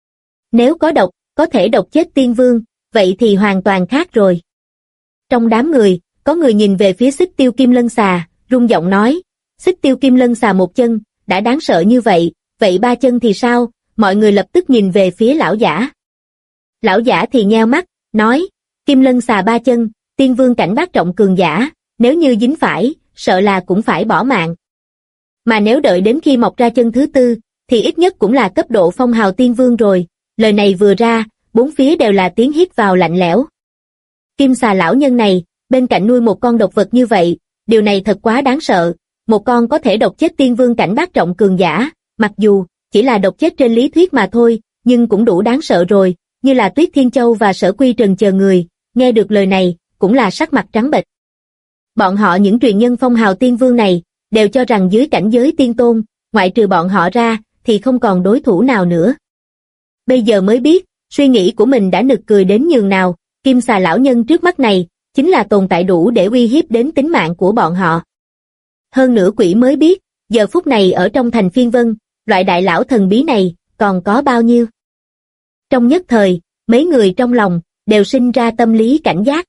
Nếu có độc, có thể độc chết tiên vương, vậy thì hoàn toàn khác rồi. Trong đám người, có người nhìn về phía Xích Tiêu Kim Lân Xà, rung giọng nói, Xích Tiêu Kim Lân Xà một chân, đã đáng sợ như vậy, vậy 3 chân thì sao? Mọi người lập tức nhìn về phía lão giả. Lão giả thì nheo mắt, nói, Kim Lân Xà 3 chân, tiên vương cảnh bát trọng cường giả, nếu như dính phải, sợ là cũng phải bỏ mạng. Mà nếu đợi đến khi mọc ra chân thứ 4, thì ít nhất cũng là cấp độ phong hào tiên vương rồi. Lời này vừa ra, 4 phía đều là tiếng hít vào lạnh lẽo. Kim xà lão nhân này, bên cạnh nuôi một con độc vật như vậy, điều này thật quá đáng sợ. Một con có thể độc chết tiên vương cảnh bát trọng cường giả, mặc dù chỉ là độc chết trên lý thuyết mà thôi, nhưng cũng đủ đáng sợ rồi. Như là Tuyết Thiên Châu và Sở Quy Trần chờ người, nghe được lời này, cũng là sắc mặt trắng bệch. Bọn họ những truyền nhân phong hào tiên vương này, đều cho rằng dưới cảnh giới tiên tôn, ngoại trừ bọn họ ra, thì không còn đối thủ nào nữa. Bây giờ mới biết, suy nghĩ của mình đã nực cười đến nhường nào. Kim xà lão nhân trước mắt này, chính là tồn tại đủ để uy hiếp đến tính mạng của bọn họ. Hơn nữa quỷ mới biết, giờ phút này ở trong thành Phiên Vân, loại đại lão thần bí này, còn có bao nhiêu. Trong nhất thời, mấy người trong lòng, đều sinh ra tâm lý cảnh giác.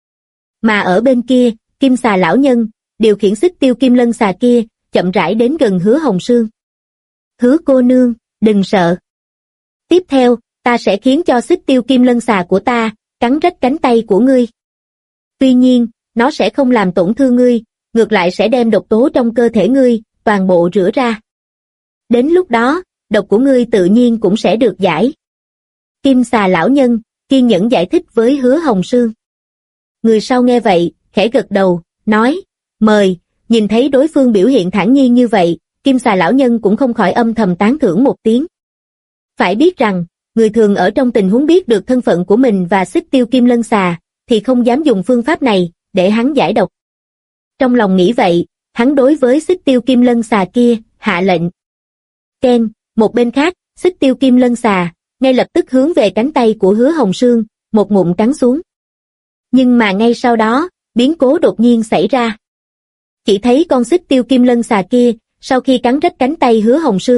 Mà ở bên kia, Kim xà lão nhân, điều khiển Xích Tiêu Kim Lân Xà kia, chậm rãi đến gần Hứa Hồng Sương. Hứa cô nương, đừng sợ. Tiếp theo, ta sẽ khiến cho Xích Tiêu Kim Lân Xà của ta, cắn rách cánh tay của ngươi. Tuy nhiên, nó sẽ không làm tổn thương ngươi, ngược lại sẽ đem độc tố trong cơ thể ngươi, toàn bộ rửa ra. Đến lúc đó, độc của ngươi tự nhiên cũng sẽ được giải. Kim xà lão nhân, kiên nhẫn giải thích với Hứa Hồng Sương. Người sau nghe vậy, khẽ gật đầu, nói, mời. Nhìn thấy đối phương biểu hiện thản nhiên như vậy, Kim xà lão nhân cũng không khỏi âm thầm tán thưởng một tiếng. Phải biết rằng, người thường ở trong tình huống biết được thân phận của mình và Xích Tiêu Kim Lân Xà, thì không dám dùng phương pháp này, để hắn giải độc. Trong lòng nghĩ vậy, hắn đối với Xích Tiêu Kim Lân Xà kia, hạ lệnh. Keng, một bên khác, Xích Tiêu Kim Lân Xà, ngay lập tức hướng về cánh tay của Hứa Hồng Sương, một ngụm cắn xuống. Nhưng mà ngay sau đó, biến cố đột nhiên xảy ra. Chỉ thấy con Xích Tiêu Kim Lân Xà kia, sau khi cắn rách cánh tay Hứa Hồng Sương,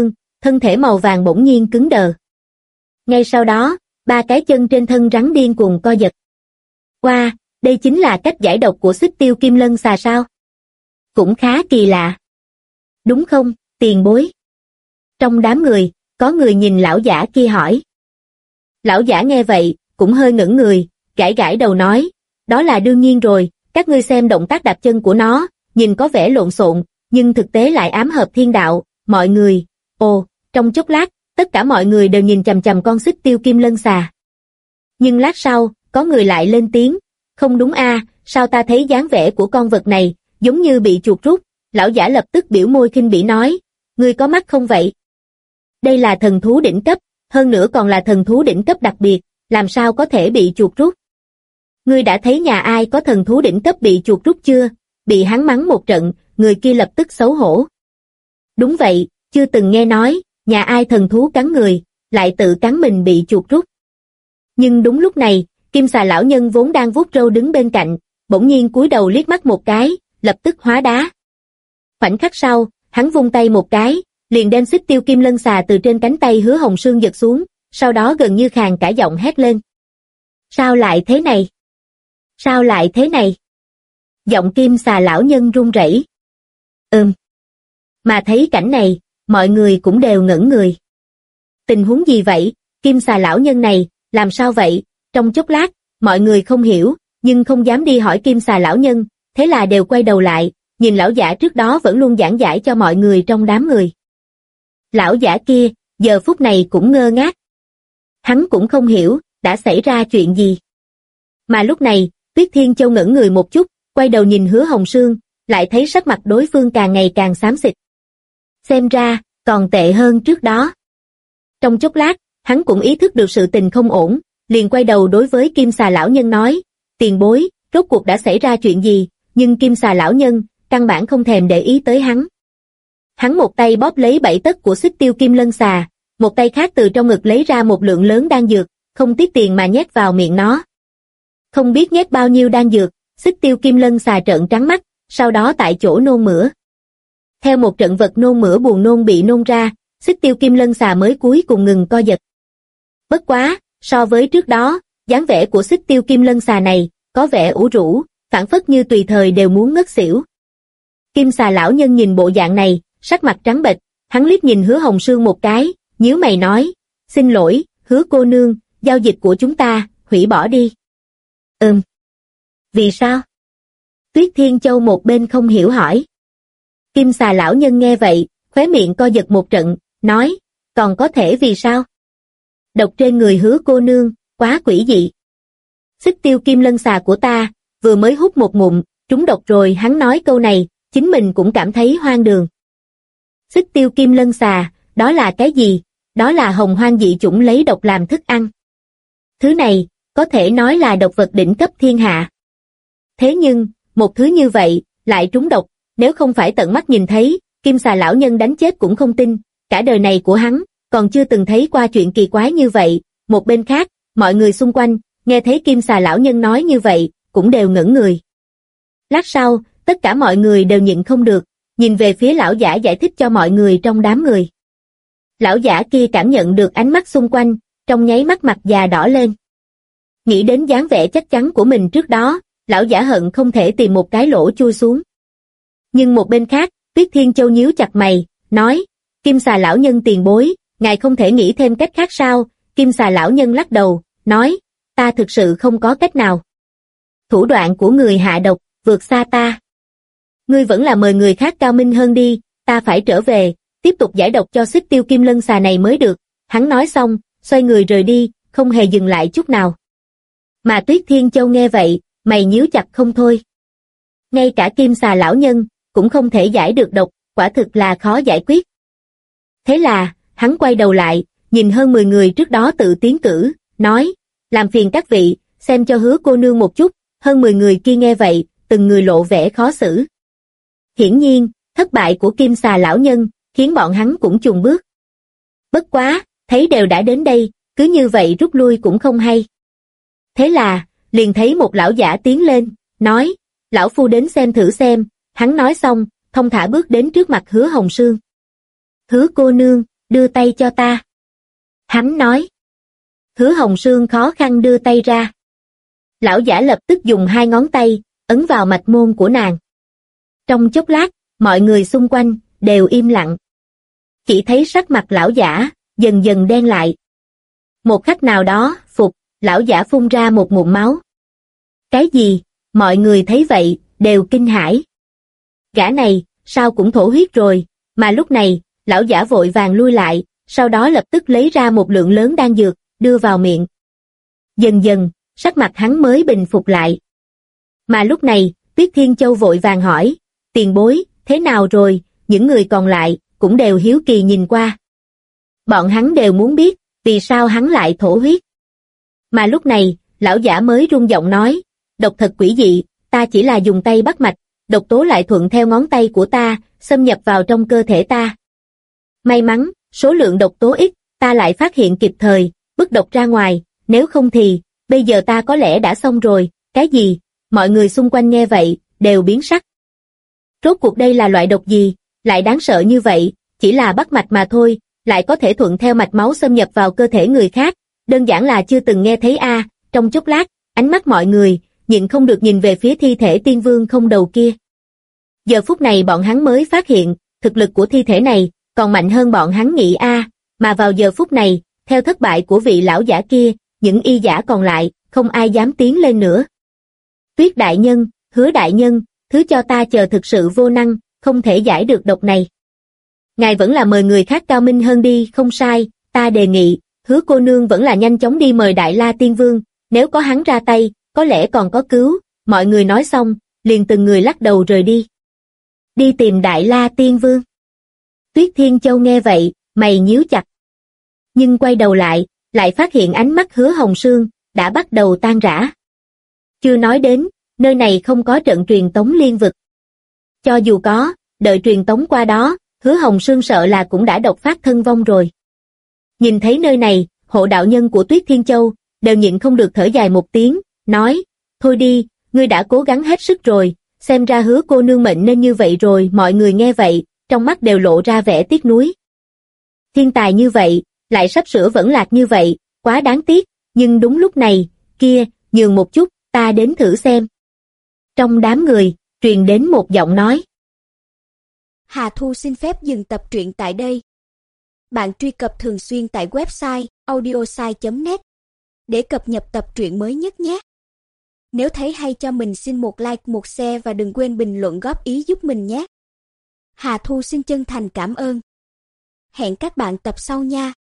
thân thể màu vàng bỗng nhiên cứng đờ. Ngay sau đó, ba cái chân trên thân rắn điên cuồng co giật. Wow, đây chính là cách giải độc của Xích Tiêu Kim Lân Xà sao? Cũng khá kỳ lạ. Đúng không, tiền bối? Trong đám người, có người nhìn lão giả kia hỏi. Lão giả nghe vậy, cũng hơi ngẩn người, gãi gãi đầu nói, đó là đương nhiên rồi, các ngươi xem động tác đạp chân của nó, nhìn có vẻ lộn xộn, nhưng thực tế lại ám hợp thiên đạo, mọi người. Ồ, trong chốc lát, tất cả mọi người đều nhìn chằm chằm con Xích Tiêu Kim Lân Xà. Nhưng lát sau, có người lại lên tiếng, không đúng a, sao ta thấy dáng vẻ của con vật này, giống như bị chuột rút. Lão giả lập tức biểu môi khinh bỉ nói, ngươi có mắt không vậy? Đây là thần thú đỉnh cấp, hơn nữa còn là thần thú đỉnh cấp đặc biệt, làm sao có thể bị chuột rút? Ngươi đã thấy nhà ai có thần thú đỉnh cấp bị chuột rút chưa? Bị hắn mắng một trận, người kia lập tức xấu hổ. Đúng vậy, chưa từng nghe nói, nhà ai thần thú cắn người, lại tự cắn mình bị chuột rút. Nhưng đúng lúc này, Kim Xà lão nhân vốn đang vuốt râu đứng bên cạnh, bỗng nhiên cúi đầu liếc mắt một cái, lập tức hóa đá. Khoảnh khắc sau, hắn vung tay một cái, liền đem Xích Tiêu Kim Lân Xà từ trên cánh tay Hứa Hồng Sương giật xuống, sau đó gần như khàn cả giọng hét lên. Sao lại thế này? Sao lại thế này? Giọng Kim Xà lão nhân run rẩy. Mà thấy cảnh này, mọi người cũng đều ngẩn người. Tình huống gì vậy? Kim Xà lão nhân này, làm sao vậy? Trong chốc lát, mọi người không hiểu, nhưng không dám đi hỏi Kim Xà lão nhân, thế là đều quay đầu lại, nhìn lão giả trước đó vẫn luôn giảng giải cho mọi người trong đám người. Lão giả kia, giờ phút này cũng ngơ ngác. Hắn cũng không hiểu, đã xảy ra chuyện gì. Mà lúc này, Tuyết Thiên Châu ngẩn người một chút, quay đầu nhìn Hứa Hồng Sương, lại thấy sắc mặt đối phương càng ngày càng xám xịt. Xem ra, còn tệ hơn trước đó. Trong chốc lát, hắn cũng ý thức được sự tình không ổn, liền quay đầu đối với Kim Xà lão nhân nói, tiền bối, rốt cuộc đã xảy ra chuyện gì, nhưng Kim Xà lão nhân, căn bản không thèm để ý tới hắn. Hắn một tay bóp lấy bảy tấc của Xích Tiêu Kim Lân Xà, một tay khác từ trong ngực lấy ra một lượng lớn đan dược, không tiếc tiền mà nhét vào miệng nó. Không biết nhét bao nhiêu đan dược, Xích Tiêu Kim Lân Xà trợn trắng mắt, sau đó tại chỗ nôn mửa. Theo một trận vật nôn mửa buồn nôn bị nôn ra, Xích Tiêu Kim Lân Xà mới cuối cùng ngừng co giật. Bất quá, so với trước đó, dáng vẻ của Xích Tiêu Kim Lân Xà này, có vẻ ủ rũ, phảng phất như tùy thời đều muốn ngất xỉu. Kim Xà lão nhân nhìn bộ dạng này, sắc mặt trắng bệch, hắn liếc nhìn Hứa Hồng Sương một cái, nhíu mày nói, xin lỗi, Hứa cô nương, giao dịch của chúng ta, hủy bỏ đi. Vì sao? Tuyết Thiên Châu một bên không hiểu hỏi. Kim Xà lão nhân nghe vậy, khóe miệng co giật một trận, nói, còn có thể vì sao? Độc trên người Hứa cô nương, quá quỷ dị. Xích Tiêu Kim Lân Xà của ta, vừa mới hút một ngụm, trúng độc rồi. Hắn nói câu này, chính mình cũng cảm thấy hoang đường. Xích Tiêu Kim Lân Xà, đó là cái gì? Đó là hồng hoang dị chủng lấy độc làm thức ăn. Thứ này, có thể nói là độc vật đỉnh cấp thiên hạ. Thế nhưng, một thứ như vậy, lại trúng độc, nếu không phải tận mắt nhìn thấy, Kim Xà lão nhân đánh chết cũng không tin, cả đời này của hắn, còn chưa từng thấy qua chuyện kỳ quái như vậy. Một bên khác, mọi người xung quanh, nghe thấy Kim Xà lão nhân nói như vậy, cũng đều ngẩn người. Lát sau, tất cả mọi người đều nhịn không được, nhìn về phía lão giả giải thích cho mọi người trong đám người. Lão giả kia cảm nhận được ánh mắt xung quanh, trong nháy mắt mặt già đỏ lên. Nghĩ đến dáng vẻ chắc chắn của mình trước đó, lão giả hận không thể tìm một cái lỗ chui xuống. Nhưng một bên khác, Tuyết Thiên Châu nhíu chặt mày, nói, Kim Xà lão nhân tiền bối, ngài không thể nghĩ thêm cách khác sao? Kim Xà lão nhân lắc đầu, nói, ta thực sự không có cách nào. Thủ đoạn của người hạ độc, vượt xa ta. Ngươi vẫn là mời người khác cao minh hơn đi, ta phải trở về, tiếp tục giải độc cho Xích Tiêu Kim Lân Xà này mới được. Hắn nói xong, xoay người rời đi, không hề dừng lại chút nào. Mà Tuyết Thiên Châu nghe vậy, mày nhíu chặt không thôi. Ngay cả Kim Xà lão nhân, cũng không thể giải được độc, quả thực là khó giải quyết. Thế là, hắn quay đầu lại, nhìn hơn 10 người trước đó tự tiến cử, nói, làm phiền các vị, xem cho Hứa cô nương một chút. Hơn 10 người kia nghe vậy, từng người lộ vẻ khó xử. Hiển nhiên, thất bại của Kim Xà lão nhân, khiến bọn hắn cũng chùn bước. Bất quá, thấy đều đã đến đây, cứ như vậy rút lui cũng không hay. Thế là, liền thấy một lão giả tiến lên, nói, lão phu đến xem thử xem. Hắn nói xong, thong thả bước đến trước mặt Hứa Hồng Sương. Hứa cô nương, đưa tay cho ta. Hắn nói. Hứa Hồng Sương khó khăn đưa tay ra. Lão giả lập tức dùng 2 ngón tay, ấn vào mạch môn của nàng. Trong chốc lát, mọi người xung quanh, đều im lặng. Chỉ thấy sắc mặt lão giả, dần dần đen lại. Một khắc nào đó, phục, lão giả phun ra một ngụm máu. Cái gì? Mọi người thấy vậy, đều kinh hãi. Gã này, sao cũng thổ huyết rồi, mà lúc này, lão giả vội vàng lui lại, sau đó lập tức lấy ra một lượng lớn đan dược, đưa vào miệng. Dần dần, sắc mặt hắn mới bình phục lại. Mà lúc này, Tuyết Thiên Châu vội vàng hỏi, tiền bối, thế nào rồi? Những người còn lại, cũng đều hiếu kỳ nhìn qua. Bọn hắn đều muốn biết, vì sao hắn lại thổ huyết. Mà lúc này, lão giả mới run giọng nói, độc thật quỷ dị, ta chỉ là dùng tay bắt mạch, độc tố lại thuận theo ngón tay của ta, xâm nhập vào trong cơ thể ta. May mắn, số lượng độc tố ít, ta lại phát hiện kịp thời, bức độc ra ngoài, nếu không thì, bây giờ ta có lẽ đã xong rồi. Cái gì? Mọi người xung quanh nghe vậy, đều biến sắc. Rốt cuộc đây là loại độc gì, lại đáng sợ như vậy, chỉ là bắt mạch mà thôi, lại có thể thuận theo mạch máu xâm nhập vào cơ thể người khác, đơn giản là chưa từng nghe thấy a. Trong chốc lát, ánh mắt mọi người, nhịn không được nhìn về phía thi thể tiên vương không đầu kia. Giờ phút này bọn hắn mới phát hiện, thực lực của thi thể này, còn mạnh hơn bọn hắn nghĩ a. Mà vào giờ phút này, theo thất bại của vị lão giả kia, những y giả còn lại, không ai dám tiến lên nữa. Tuyết đại nhân, Hứa đại nhân, thứ cho ta chờ thực sự vô năng, không thể giải được độc này. Ngài vẫn là mời người khác cao minh hơn đi, không sai, ta đề nghị, Hứa cô nương vẫn là nhanh chóng đi mời Đại La Tiên Vương, nếu có hắn ra tay, có lẽ còn có cứu. Mọi người nói xong, liền từng người lắc đầu rời đi. Đi tìm Đại La Tiên Vương. Tuyết Thiên Châu nghe vậy, mày nhíu chặt. Nhưng quay đầu lại, lại phát hiện ánh mắt Hứa Hồng Sương, đã bắt đầu tan rã. Chưa nói đến, nơi này không có trận truyền tống liên vực. Cho dù có, đợi truyền tống qua đó, Hứa Hồng Sương sợ là cũng đã độc phát thân vong rồi. Nhìn thấy nơi này, hộ đạo nhân của Tuyết Thiên Châu, đều nhịn không được thở dài một tiếng, nói, thôi đi, ngươi đã cố gắng hết sức rồi, xem ra Hứa cô nương mệnh nên như vậy rồi. Mọi người nghe vậy, trong mắt đều lộ ra vẻ tiếc nuối. Thiên tài như vậy, lại sắp sửa vẫn lạc như vậy, quá đáng tiếc, nhưng đúng lúc này, kia, nhường một chút, ta đến thử xem. Trong đám người, truyền đến một giọng nói. Hà Thu xin phép dừng tập truyện tại đây. Bạn truy cập thường xuyên tại website audiosai.net để cập nhật tập truyện mới nhất nhé. Nếu thấy hay cho mình xin một like, một share và đừng quên bình luận góp ý giúp mình nhé. Hà Thu xin chân thành cảm ơn. Hẹn các bạn tập sau nha.